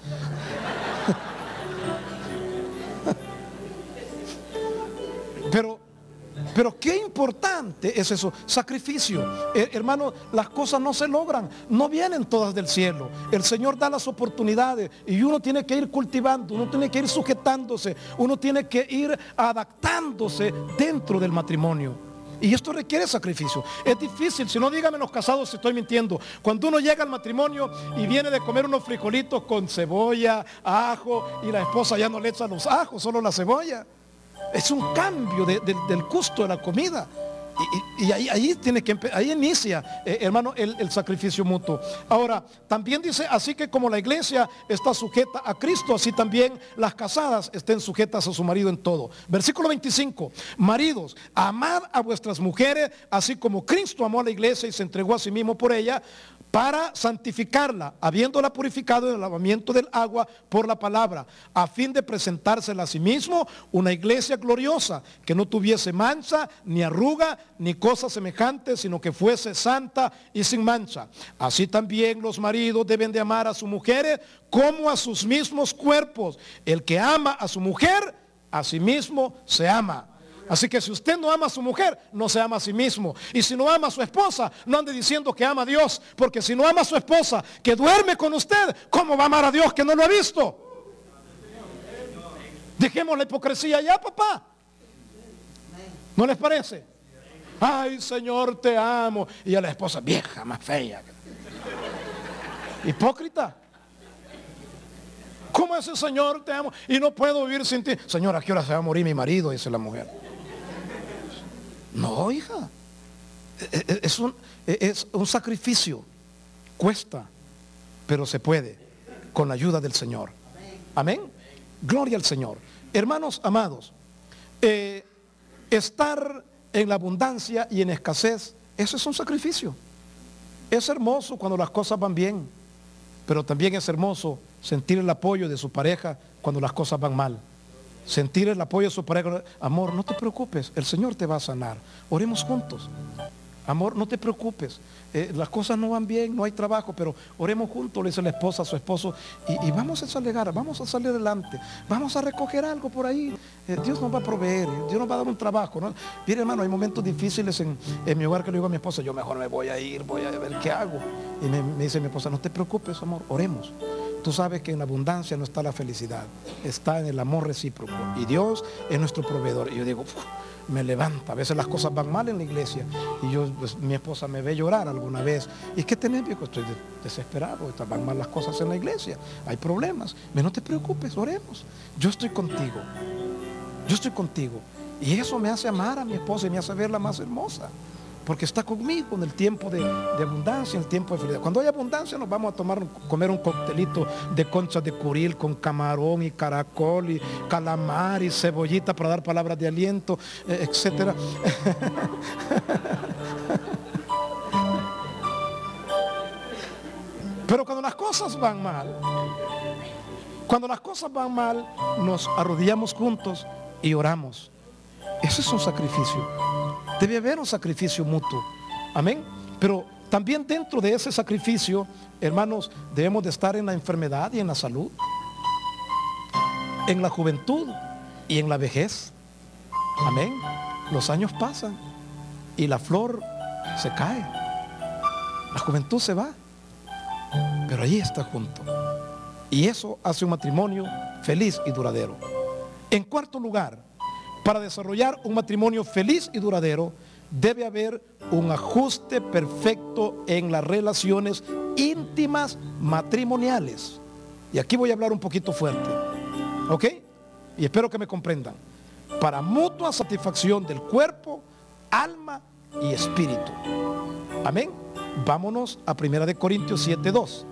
Pero, pero qué importante es eso, sacrificio. Eh, hermano, las cosas no se logran, no vienen todas del cielo. El Señor da las oportunidades y uno tiene que ir cultivando, uno tiene que ir sujetándose, uno tiene que ir adaptándose dentro del matrimonio. Y esto requiere sacrificio. Es difícil, si no, díganme los casados si estoy mintiendo. Cuando uno llega al matrimonio y viene de comer unos frijolitos con cebolla, ajo, y la esposa ya no le echa los ajos, solo la cebolla. Es un cambio de, de, del gusto de la comida. Y, y, y ahí, ahí, tiene que, ahí inicia, eh, hermano, el, el sacrificio mutuo. Ahora, también dice: así que como la iglesia está sujeta a Cristo, así también las casadas estén sujetas a su marido en todo. Versículo veinticinco: maridos, amad a vuestras mujeres, así como Cristo amó a la iglesia y se entregó a sí mismo por ella, para santificarla, habiéndola purificado en el lavamiento del agua por la palabra, a fin de presentársela a sí mismo una iglesia gloriosa, que no tuviese mancha, ni arruga, ni cosa semejante, sino que fuese santa y sin mancha. Así también los maridos deben de amar a sus mujeres como a sus mismos cuerpos. El que ama a su mujer, a sí mismo se ama. Así que si usted no ama a su mujer, no se ama a sí mismo. Y si no ama a su esposa, no ande diciendo que ama a Dios. Porque si no ama a su esposa, que duerme con usted, ¿cómo va a amar a Dios que no lo ha visto? Dejemos la hipocresía ya, papá. ¿No les parece? Ay, Señor, te amo. Y a la esposa: vieja, más fea. Hipócrita. ¿Cómo es el Señor, te amo y no puedo vivir sin ti? Señor, ¿a qué hora se va a morir mi marido? Dice la mujer. No, hija. Es un, es un sacrificio. Cuesta, pero se puede, con la ayuda del Señor. Amén. Gloria al Señor. Hermanos amados, eh, estar en la abundancia y en escasez, eso es un sacrificio. Es hermoso cuando las cosas van bien, pero también es hermoso sentir el apoyo de su pareja cuando las cosas van mal. Sentir el apoyo de su pareja: amor, no te preocupes, el Señor te va a sanar. Oremos juntos. Amor, no te preocupes, eh, las cosas no van bien, no hay trabajo, pero oremos juntos, le dice la esposa a su esposo, y, y vamos a llegar, vamos a salir adelante, vamos a recoger algo por ahí. Eh, Dios nos va a proveer, Dios nos va a dar un trabajo, ¿no? Mire, hermano, hay momentos difíciles en, en mi hogar que le digo a mi esposa: yo mejor me voy a ir, voy a ver qué hago. Y me, me dice mi esposa: no te preocupes, amor, oremos. Tú sabes que en la abundancia no está la felicidad, está en el amor recíproco, y Dios es nuestro proveedor. Y yo digo, uf, me levanta. A veces las cosas van mal en la iglesia y yo, pues, mi esposa me ve llorar alguna vez. ¿Y qué tenés? Estoy desesperado, van mal las cosas en la iglesia, hay problemas. No te preocupes, oremos. Yo estoy contigo, yo estoy contigo. Y eso me hace amar a mi esposa y me hace verla más hermosa. porque está conmigo en el tiempo de, de abundancia, en el tiempo de felicidad. Cuando hay abundancia nos vamos a tomar, comer un coctelito de conchas de curil con camarón y caracol y calamar y cebollita para dar palabras de aliento, eh, etcétera. Pero cuando las cosas van mal, cuando las cosas van mal, nos arrodillamos juntos y oramos. Eso es un sacrificio. Debe haber un sacrificio mutuo. Amén. Pero también dentro de ese sacrificio, hermanos, debemos de estar en la enfermedad y en la salud, en la juventud y en la vejez. Amén. Los años pasan y la flor se cae. La juventud se va, pero allí está junto. Y eso hace un matrimonio feliz y duradero. En cuarto lugar, para desarrollar un matrimonio feliz y duradero, debe haber un ajuste perfecto en las relaciones íntimas matrimoniales. Y aquí voy a hablar un poquito fuerte, ¿ok? Y espero que me comprendan. Para mutua satisfacción del cuerpo, alma y espíritu. Amén. Vámonos a primera de Corintios siete dos.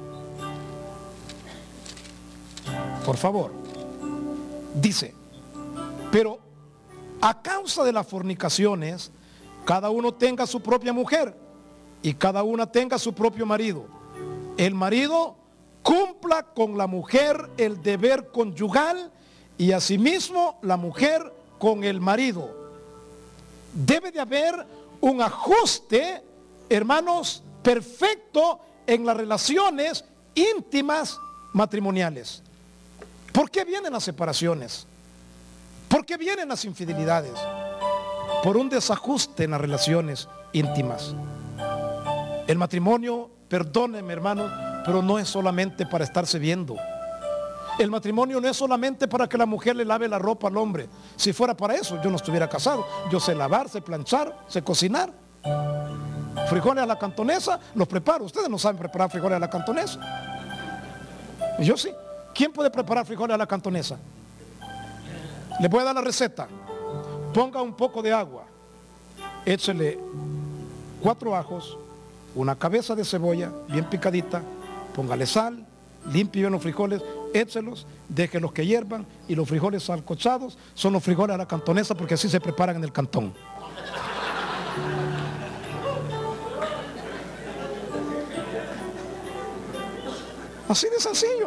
Por favor. Dice: pero a causa de las fornicaciones, cada uno tenga su propia mujer y cada una tenga su propio marido. El marido cumpla con la mujer el deber conyugal y asimismo la mujer con el marido. Debe de haber un ajuste, hermanos, perfecto en las relaciones íntimas matrimoniales. ¿Por qué vienen las separaciones? ¿Por qué vienen las infidelidades? Por un desajuste en las relaciones íntimas. El matrimonio, perdónenme hermanos, pero no es solamente para estarse viendo. El matrimonio no es solamente para que la mujer le lave la ropa al hombre. Si fuera para eso, yo no estuviera casado. Yo sé lavar, sé planchar, sé cocinar. Frijoles a la cantonesa, los preparo. Ustedes no saben preparar frijoles a la cantonesa. Yo sí. ¿Quién puede preparar frijoles a la cantonesa? Le voy a dar la receta. Ponga un poco de agua, échele cuatro ajos, una cabeza de cebolla bien picadita, póngale sal, limpie bien los frijoles, échelos, déjelos que hiervan, y los frijoles sancochados son los frijoles a la cantonesa, porque así se preparan en el cantón. Así de sencillo.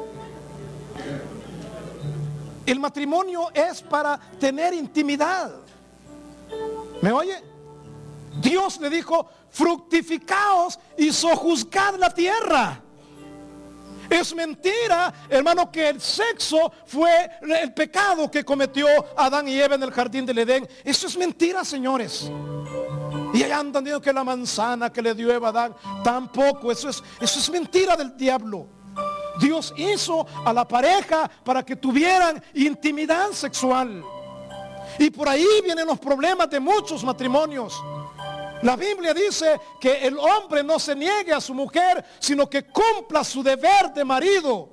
El matrimonio es para tener intimidad. ¿Me oye? Dios le dijo: fructificaos y sojuzgad la tierra. Es mentira, hermano, que el sexo fue el pecado que cometió Adán y Eva en el jardín del Edén. Eso es mentira, señores. Y allá andan diciendo que la manzana que le dio Eva a Adán, tampoco. Eso es, eso es mentira del diablo. Dios hizo a la pareja para que tuvieran intimidad sexual. Y por ahí vienen los problemas de muchos matrimonios. La Biblia dice que el hombre no se niegue a su mujer, sino que cumpla su deber de marido.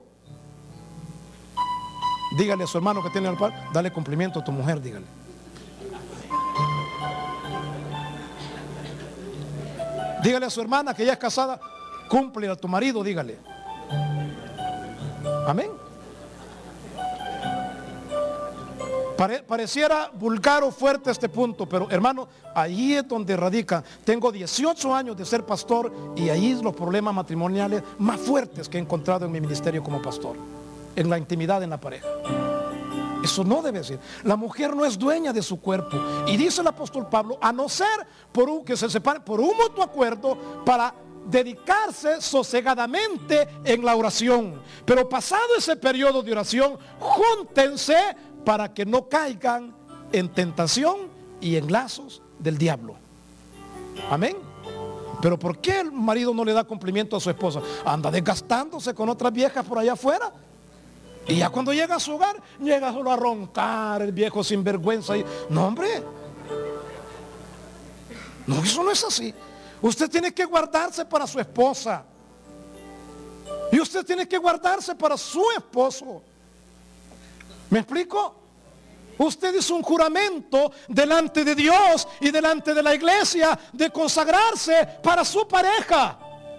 Dígale a su hermano que tiene al par, dale cumplimiento a tu mujer, dígale. Dígale a su hermana que ya es casada, cumple a tu marido, dígale. Amén. Pare, pareciera vulgar o fuerte este punto, pero hermano, ahí es donde radica. Tengo dieciocho años de ser pastor y ahí es los problemas matrimoniales más fuertes que he encontrado en mi ministerio como pastor. En la intimidad en la pareja. Eso no debe ser. La mujer no es dueña de su cuerpo. Y dice el apóstol Pablo, a no ser por un, que se separe por un mutuo acuerdo para dedicarse sosegadamente en la oración. Pero pasado ese periodo de oración, júntense para que no caigan en tentación y en lazos del diablo. Amén. Pero ¿por qué el marido no le da cumplimiento a su esposa? Anda desgastándose con otras viejas por allá afuera. Y ya cuando llega a su hogar, llega solo a roncar el viejo sinvergüenza. Y, no, hombre. No, eso no es así. Usted tiene que guardarse para su esposa. Y usted tiene que guardarse para su esposo. ¿Me explico? Usted hizo un juramento delante de Dios y delante de la iglesia de consagrarse para su pareja.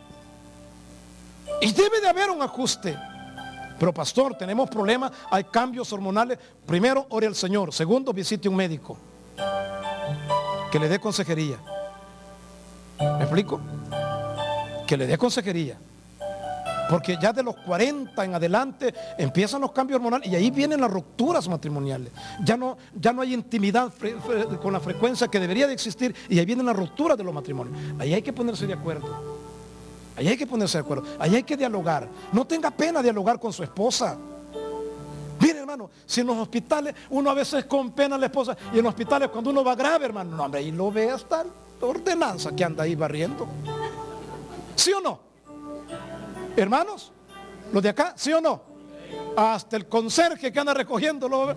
Y debe de haber un ajuste. Pero pastor, tenemos problemas, hay cambios hormonales. Primero, ore al Señor. Segundo, visite un médico que le dé consejería. ¿Me explico? Que le dé consejería. Porque ya de los cuarenta en adelante empiezan los cambios hormonales y ahí vienen las rupturas matrimoniales. Ya no, ya no hay intimidad con la frecuencia que debería de existir y ahí vienen las rupturas de los matrimonios. Ahí hay que ponerse de acuerdo. Ahí hay que ponerse de acuerdo. Ahí hay que dialogar. No tenga pena dialogar con su esposa. Mire, hermano, si en los hospitales uno a veces con pena a la esposa y en los hospitales cuando uno va grave, hermano, no, hombre, ahí lo ve hasta la ordenanza que anda ahí barriendo. ¿Sí o no? Hermanos, los de acá, ¿sí o no? Hasta el conserje que anda recogiéndolo.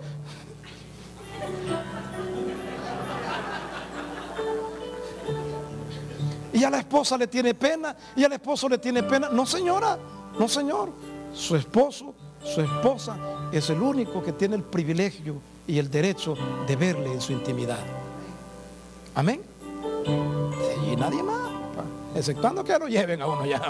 Y a la esposa le tiene pena, y al esposo le tiene pena. No, señora, no, señor. Su esposo, su esposa es el único que tiene el privilegio y el derecho de verle en su intimidad. Amén. Y nadie más, exceptuando que lo lleven a uno ya.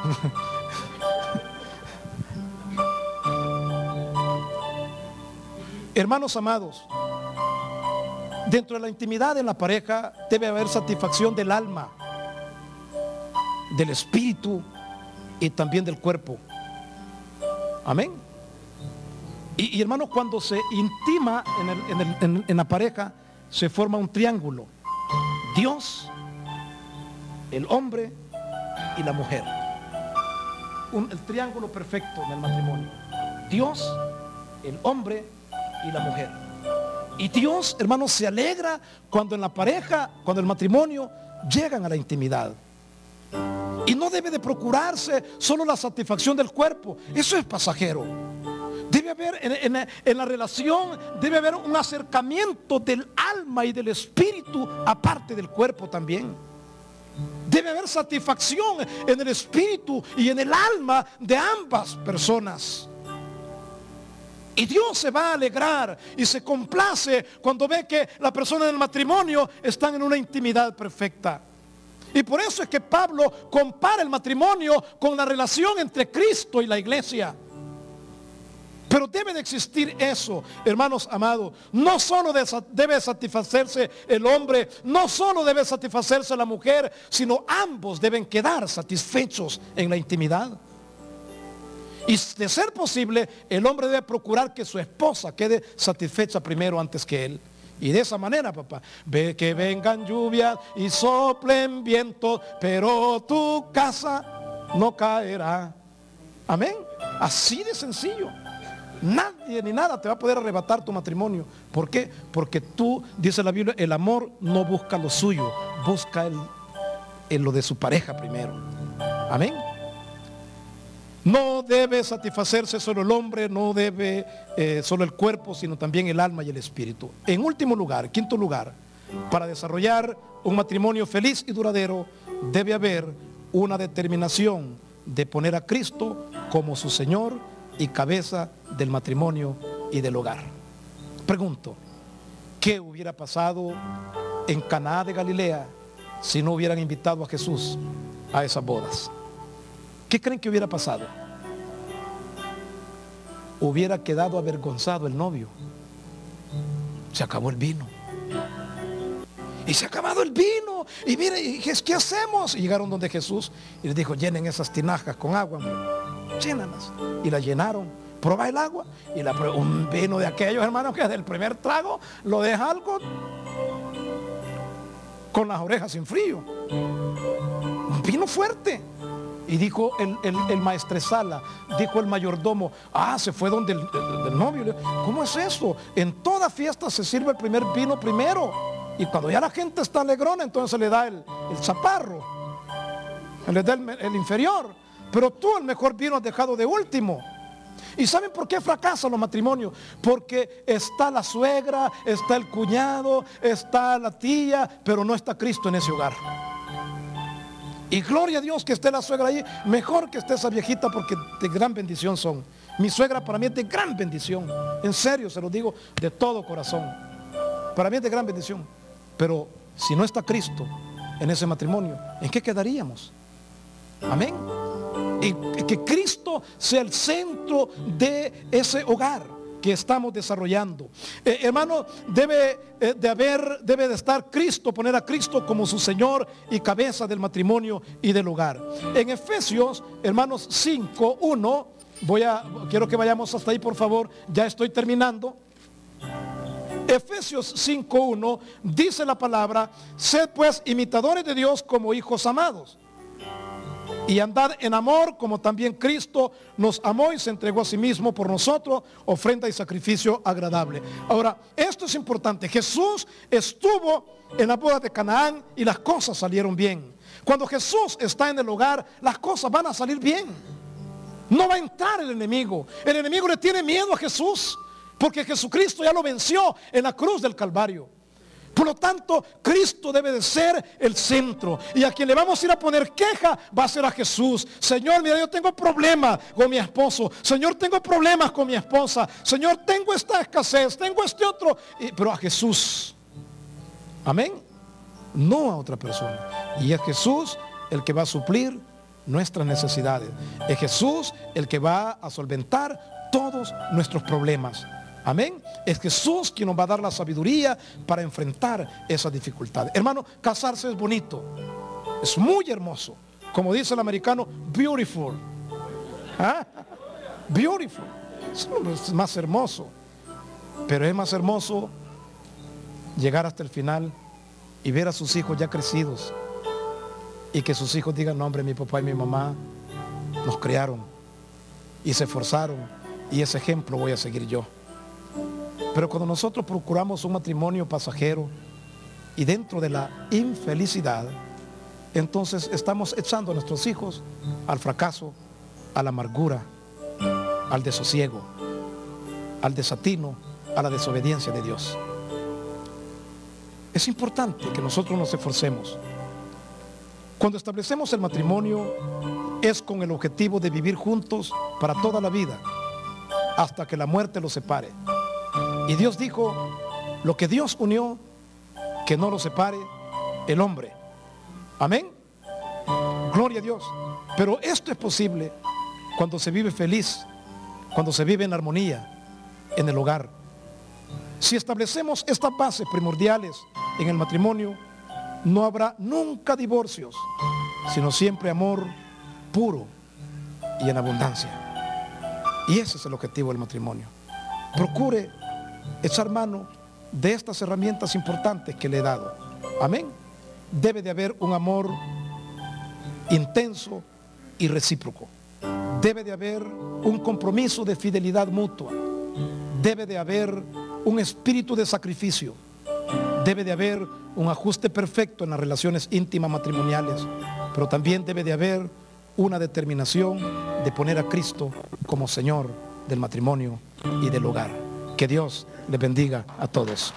Hermanos amados, dentro de la intimidad en la pareja debe haber satisfacción del alma, del espíritu y también del cuerpo. Amén. Y, y hermanos, cuando se intima en, el, en, el, en, en la pareja, se forma un triángulo: Dios, el hombre y la mujer. Un, el triángulo perfecto en el matrimonio: Dios, el hombre y la mujer. Y Dios, hermanos, se alegra cuando en la pareja, cuando el matrimonio llegan a la intimidad. Y no debe de procurarse solo la satisfacción del cuerpo. Eso es pasajero. Debe haber en, en, en la relación, debe haber un acercamiento del alma y del espíritu, aparte del cuerpo también. Debe haber satisfacción en el espíritu y en el alma de ambas personas. Y Dios se va a alegrar y se complace cuando ve que la persona del matrimonio están en una intimidad perfecta. Y por eso es que Pablo compara el matrimonio con la relación entre Cristo y la iglesia. Pero debe de existir eso, hermanos amados. No solo debe satisfacerse el hombre, no solo debe satisfacerse la mujer, sino ambos deben quedar satisfechos en la intimidad. Y de ser posible, el hombre debe procurar que su esposa quede satisfecha primero antes que él. Y de esa manera, papá, ve que vengan lluvias y soplen vientos, pero tu casa no caerá. Amén. Así de sencillo. Nadie ni nada te va a poder arrebatar tu matrimonio. ¿Por qué? Porque tú, dice la Biblia, el amor no busca lo suyo, busca el, el lo de su pareja primero. Amén. No debe satisfacerse solo el hombre, no debe eh, solo el cuerpo, sino también el alma y el espíritu. En último lugar, quinto lugar, para desarrollar un matrimonio feliz y duradero, debe haber una determinación de poner a Cristo como su Señor y cabeza del matrimonio y del hogar. Pregunto, ¿qué hubiera pasado en Caná de Galilea si no hubieran invitado a Jesús a esas bodas? ¿Qué creen que hubiera pasado? Hubiera quedado avergonzado el novio. Se acabó el vino. Y se ha acabado el vino. Y mire, ¿qué hacemos? Y llegaron donde Jesús y les dijo: llenen esas tinajas con agua, llénalas. Y la llenaron. Prueba el agua. Y la, un vino de aquellos, hermanos, que del primer trago lo deja algo con las orejas sin frío. Un vino fuerte. Y dijo el, el, el maestresala, dijo el mayordomo: ah, se fue donde el, el, el novio. ¿Cómo es eso? En toda fiesta se sirve el primer vino primero. Y cuando ya la gente está alegrona, entonces se le da el, el chaparro, le da el, el inferior. Pero tú el mejor vino has dejado de último. ¿Y saben por qué fracasan los matrimonios? Porque está la suegra, está el cuñado, está la tía, pero no está Cristo en ese hogar. Y gloria a Dios que esté la suegra ahí. Mejor que esté esa viejita, porque de gran bendición son. Mi suegra para mí es de gran bendición. En serio se lo digo de todo corazón. Para mí es de gran bendición. Pero si no está Cristo en ese matrimonio, ¿en qué quedaríamos? Amén. Y que Cristo sea el centro de ese hogar que estamos desarrollando. Eh, hermano, debe eh, de haber, debe de estar Cristo, poner a Cristo como su Señor y cabeza del matrimonio y del hogar. En Efesios, hermanos, cinco, uno, voy a, quiero que vayamos hasta ahí, por favor, ya estoy terminando. Efesios cinco, uno, dice la palabra: sed pues imitadores de Dios como hijos amados, y andad en amor como también Cristo nos amó y se entregó a sí mismo por nosotros, ofrenda y sacrificio agradable. Ahora, esto es importante. Jesús estuvo en la boda de Canaán y las cosas salieron bien. Cuando Jesús está en el hogar, las cosas van a salir bien. No va a entrar el enemigo. El enemigo le tiene miedo a Jesús, porque Jesucristo ya lo venció en la cruz del Calvario. Por lo tanto, Cristo debe de ser el centro. Y a quien le vamos a ir a poner queja va a ser a Jesús. Señor, mira, yo tengo problemas con mi esposo. Señor, tengo problemas con mi esposa. Señor, tengo esta escasez, tengo este otro. Y, pero a Jesús. Amén. No a otra persona. Y es Jesús el que va a suplir nuestras necesidades. Es Jesús el que va a solventar todos nuestros problemas. Amén. Es Jesús quien nos va a dar la sabiduría para enfrentar esas dificultades. Hermano, casarse es bonito, es muy hermoso. Como dice el americano, beautiful. ¿Ah? Beautiful. Es más hermoso. Pero es más hermoso llegar hasta el final y ver a sus hijos ya crecidos, y que sus hijos digan: no, hombre, mi papá y mi mamá nos criaron y se esforzaron, y ese ejemplo voy a seguir yo. Pero cuando nosotros procuramos un matrimonio pasajero y dentro de la infelicidad, entonces estamos echando a nuestros hijos al fracaso, a la amargura, al desosiego, al desatino, a la desobediencia de Dios. Es importante que nosotros nos esforcemos. Cuando establecemos el matrimonio, es con el objetivo de vivir juntos para toda la vida, hasta que la muerte los separe. Y Dios dijo: lo que Dios unió, que no lo separe el hombre. Amén. Gloria a Dios. Pero esto es posible cuando se vive feliz, cuando se vive en armonía en el hogar. Si establecemos estas bases primordiales en el matrimonio, no habrá nunca divorcios, sino siempre amor puro y en abundancia. Y ese es el objetivo del matrimonio. Procure echar mano de estas herramientas importantes que le he dado. Amén. Debe de haber un amor intenso y recíproco. Debe de haber un compromiso de fidelidad mutua. Debe de haber un espíritu de sacrificio. Debe de haber un ajuste perfecto en las relaciones íntimas matrimoniales. Pero también debe de haber una determinación de poner a Cristo como Señor del matrimonio y del hogar. Que Dios les bendiga a todos.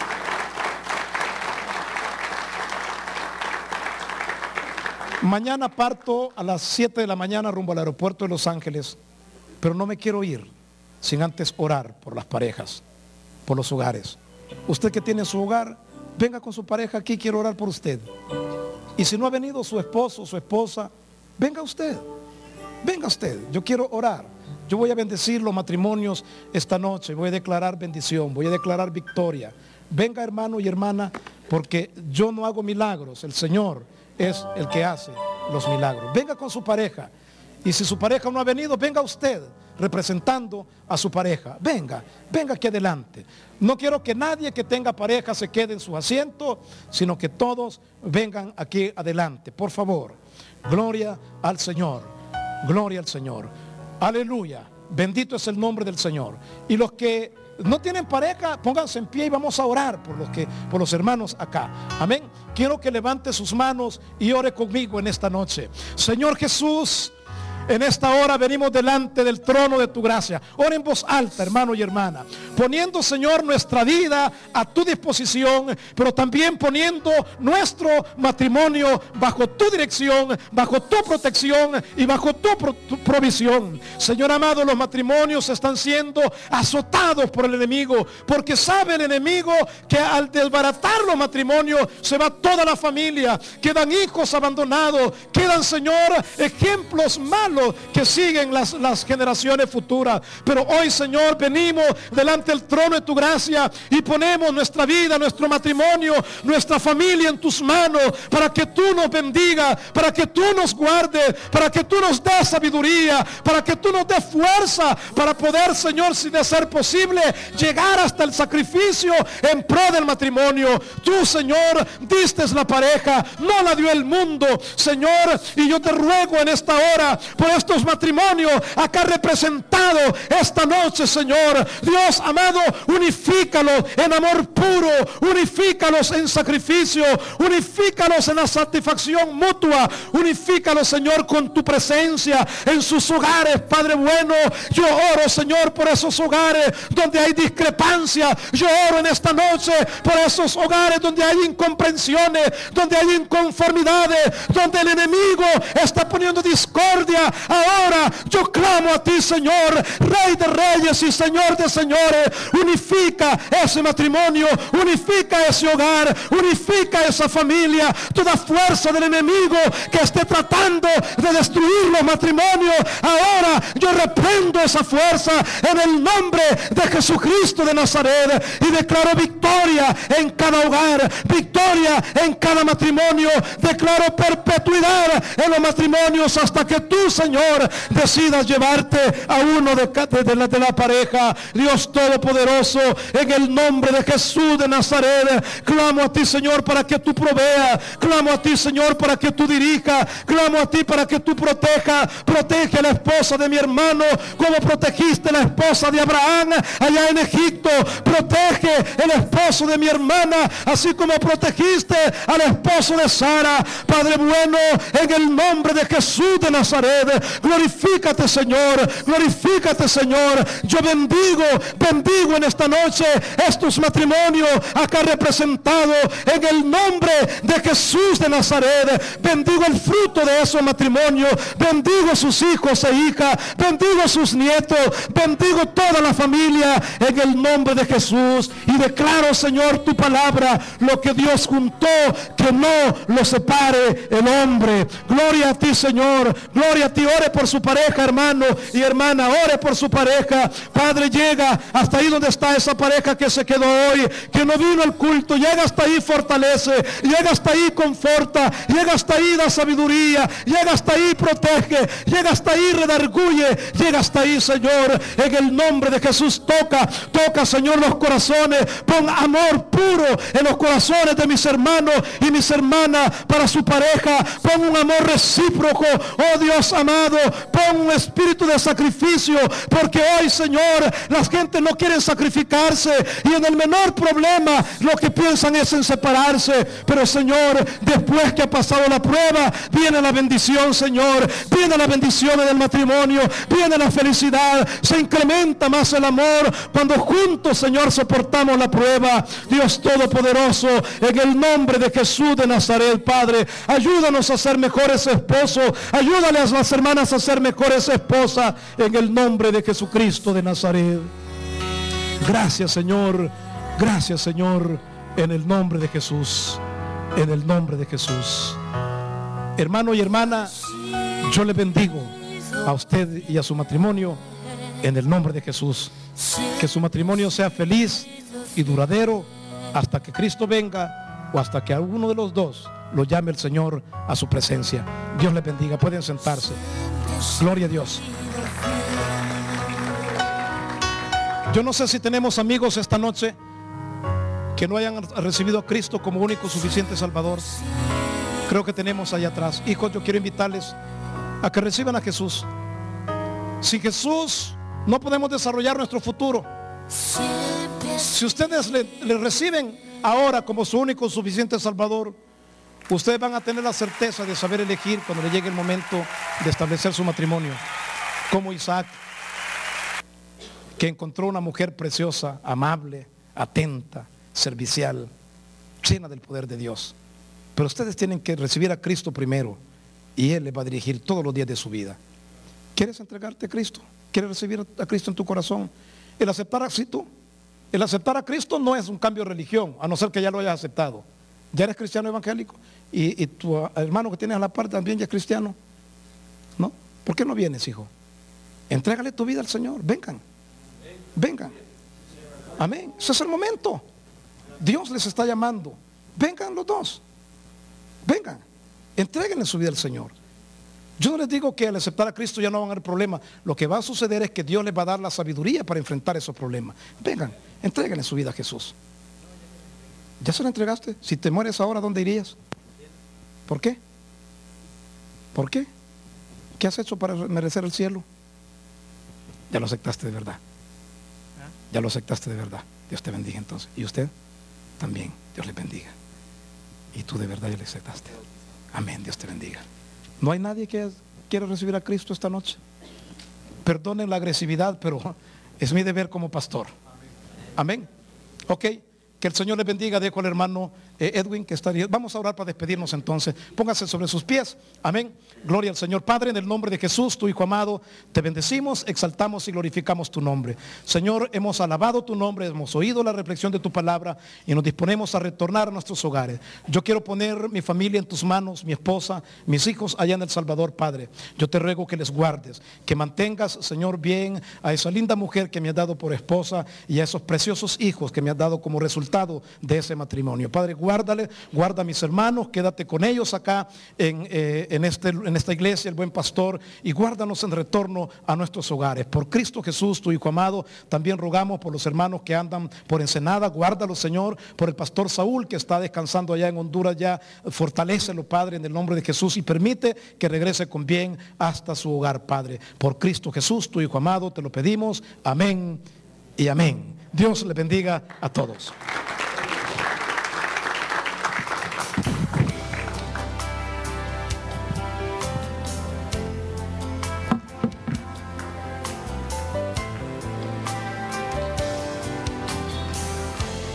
Mañana parto a las siete de la mañana rumbo al aeropuerto de Los Ángeles, pero no me quiero ir sin antes orar por las parejas, por los hogares. Usted que tiene su hogar, venga con su pareja aquí, quiero orar por usted. Y si no ha venido su esposo, su esposa, venga usted, venga usted, yo quiero orar. Yo voy a bendecir los matrimonios esta noche, voy a declarar bendición, voy a declarar victoria. Venga, hermano y hermana, porque yo no hago milagros, el Señor es el que hace los milagros. Venga con su pareja, y si su pareja no ha venido, venga usted representando a su pareja. Venga, venga aquí adelante. No quiero que nadie que tenga pareja se quede en su asiento, sino que todos vengan aquí adelante, por favor. Gloria al Señor, gloria al Señor. Aleluya, bendito es el nombre del Señor. Y los que no tienen pareja, pónganse en pie y vamos a orar por los, que, por los hermanos acá. Amén. Quiero que levante sus manos y ore conmigo en esta noche. Señor Jesús, en esta hora venimos delante del trono de tu gracia. Ora en voz alta, hermano y hermana. poniendo, Señor, nuestra vida a tu disposición, pero también poniendo nuestro matrimonio bajo tu dirección, bajo tu protección y bajo tu, pro tu provisión. Señor amado, los matrimonios están siendo azotados por el enemigo, porque sabe el enemigo que al desbaratar los matrimonios se va toda la familia, quedan hijos abandonados, quedan, Señor, ejemplos malos que siguen las, las generaciones futuras. Pero hoy, Señor, venimos delante del trono de tu gracia y ponemos nuestra vida, nuestro matrimonio, nuestra familia en tus manos, para que tú nos bendigas, para que tú nos guardes, para que tú nos des sabiduría, para que tú nos des fuerza, para poder, Señor, si de ser posible, llegar hasta el sacrificio en pro del matrimonio. Tú, Señor, diste la pareja, no la dio el mundo, Señor, y yo te ruego en esta hora por estos matrimonios acá representados esta noche, Señor. Dios amado, unifícalos en amor puro, unifícalos en sacrificio, unifícalos en la satisfacción mutua, unifícalos, Señor, con tu presencia en sus hogares, Padre bueno. Yo oro, Señor, por esos hogares donde hay discrepancia. Yo oro en esta noche por esos hogares donde hay incomprensiones, donde hay inconformidades, donde el enemigo está poniendo discordia. Ahora yo clamo a ti, Señor, Rey de reyes y Señor de señores. Unifica ese matrimonio, unifica ese hogar, unifica esa familia. Toda fuerza del enemigo que esté tratando de destruir los matrimonios, ahora yo reprendo esa fuerza en el nombre de Jesucristo de Nazaret y declaro victoria en cada hogar, victoria en cada matrimonio. Declaro perpetuidad en los matrimonios hasta que tú, Señor, decidas llevarte a uno de, de, de, la, de la pareja. Dios Todopoderoso, en el nombre de Jesús de Nazaret, clamo a ti, Señor, para que tú proveas, clamo a ti, Señor, para que tú dirijas, clamo a ti para que tú protejas. Protege a la esposa de mi hermano como protegiste a la esposa de Abraham allá en Egipto. Protege el esposo de mi hermana así como protegiste al esposo de Sara. Padre bueno, en el nombre de Jesús de Nazaret, glorifícate, Señor, glorifícate, Señor. Yo bendigo, bendigo en esta noche estos matrimonios acá representados en el nombre de Jesús de Nazaret. Bendigo el fruto de esos matrimonios, bendigo sus hijos e hijas, bendigo sus nietos, bendigo toda la familia en el nombre de Jesús. Y declaro, Señor, tu palabra, lo que Dios juntó, que no lo separe el hombre. Gloria a ti, Señor, gloria a ti. Ore por su pareja, hermano y hermana, ore por su pareja. Padre, llega hasta ahí donde está esa pareja que se quedó hoy, que no vino al culto. Llega hasta ahí, fortalece, llega hasta ahí, conforta, llega hasta ahí, da sabiduría, llega hasta ahí, protege, llega hasta ahí, redarguye, llega hasta ahí, Señor, en el nombre de Jesús. Toca, toca, Señor, los corazones. Pon amor puro en los corazones de mis hermanos y mis hermanas para su pareja. Pon un amor recíproco, oh Dios amado. Pon un espíritu de sacrificio, porque hoy, Señor, las gentes no quieren sacrificarse y en el menor problema lo que piensan es en separarse. Pero, Señor, después que ha pasado la prueba, viene la bendición, Señor. Viene la bendición en el matrimonio, viene la felicidad, se incrementa más el amor cuando juntos, Señor, soportamos la prueba. Dios Todopoderoso, en el nombre de Jesús de Nazaret, Padre, ayúdanos a ser mejores esposos, ayúdale a las hermanas a ser mejores esposas, en el nombre de Jesucristo de Nazaret. Gracias, Señor, gracias, Señor, en el nombre de Jesús, en el nombre de Jesús. Hermano y hermana, yo le bendigo a usted y a su matrimonio en el nombre de Jesús. Que su matrimonio sea feliz y duradero hasta que Cristo venga o hasta que alguno de los dos lo llame el Señor a su presencia. Dios les bendiga. Pueden sentarse. Gloria a Dios. Yo no sé si tenemos amigos esta noche que no hayan recibido a Cristo como único suficiente Salvador. Creo que tenemos allá atrás. Hijos, yo quiero invitarles a que reciban a Jesús. Sin Jesús no podemos desarrollar nuestro futuro. Si ustedes le, le reciben ahora como su único suficiente Salvador, ustedes van a tener la certeza de saber elegir cuando le llegue el momento de establecer su matrimonio, como Isaac, que encontró una mujer preciosa, amable, atenta, servicial, llena del poder de Dios. Pero ustedes tienen que recibir a Cristo primero y Él les va a dirigir todos los días de su vida. ¿Quieres entregarte a Cristo? ¿Quieres recibir a Cristo en tu corazón? El aceptar a Cristo, el aceptar a Cristo no es un cambio de religión, a no ser que ya lo hayas aceptado. Ya eres cristiano evangélico y, y tu hermano que tienes a la par también ya es cristiano, ¿no? ¿Por qué no vienes, hijo? Entrégale tu vida al Señor. Vengan, vengan. Amén. Ese es el momento. Dios les está llamando. Vengan los dos. Vengan. Entréguenle su vida al Señor. Yo no les digo que al aceptar a Cristo ya no van a haber problemas. Lo que va a suceder es que Dios les va a dar la sabiduría para enfrentar esos problemas. Vengan, entréguenle su vida a Jesús. ¿Ya se la entregaste? Si te mueres ahora, ¿dónde irías? ¿Por qué? ¿Por qué? ¿Qué has hecho para merecer el cielo? Ya lo aceptaste de verdad. Ya lo aceptaste de verdad. Dios te bendiga entonces. ¿Y usted? También. Dios le bendiga. Y tú de verdad ya le aceptaste. Amén. Dios te bendiga. ¿No hay nadie que quiera recibir a Cristo esta noche? Perdonen la agresividad, pero es mi deber como pastor. Amén. Ok. Que el Señor les bendiga. Dejo al hermano eh, Edwin que estaría. Vamos a orar para despedirnos entonces. Póngase sobre sus pies. Amén. Gloria al Señor. Padre, en el nombre de Jesús, tu Hijo amado, te bendecimos, exaltamos y glorificamos tu nombre. Señor, hemos alabado tu nombre, hemos oído la reflexión de tu palabra y nos disponemos a retornar a nuestros hogares. Yo quiero poner mi familia en tus manos, mi esposa, mis hijos allá en El Salvador, Padre. Yo te ruego que les guardes, que mantengas, Señor, bien a esa linda mujer que me has dado por esposa y a esos preciosos hijos que me has dado como resultado de ese matrimonio. Padre, guárdale, guarda a mis hermanos, quédate con ellos acá en, eh, en, este, en esta iglesia, el buen pastor, y guárdanos en retorno a nuestros hogares. Por Cristo Jesús, tu Hijo amado, también rogamos por los hermanos que andan por Ensenada, guárdalos, Señor, por el pastor Saúl que está descansando allá en Honduras, ya fortalécelo, Padre, en el nombre de Jesús, y permite que regrese con bien hasta su hogar, Padre. Por Cristo Jesús, tu Hijo amado, te lo pedimos. Amén y amén. Dios le bendiga a todos.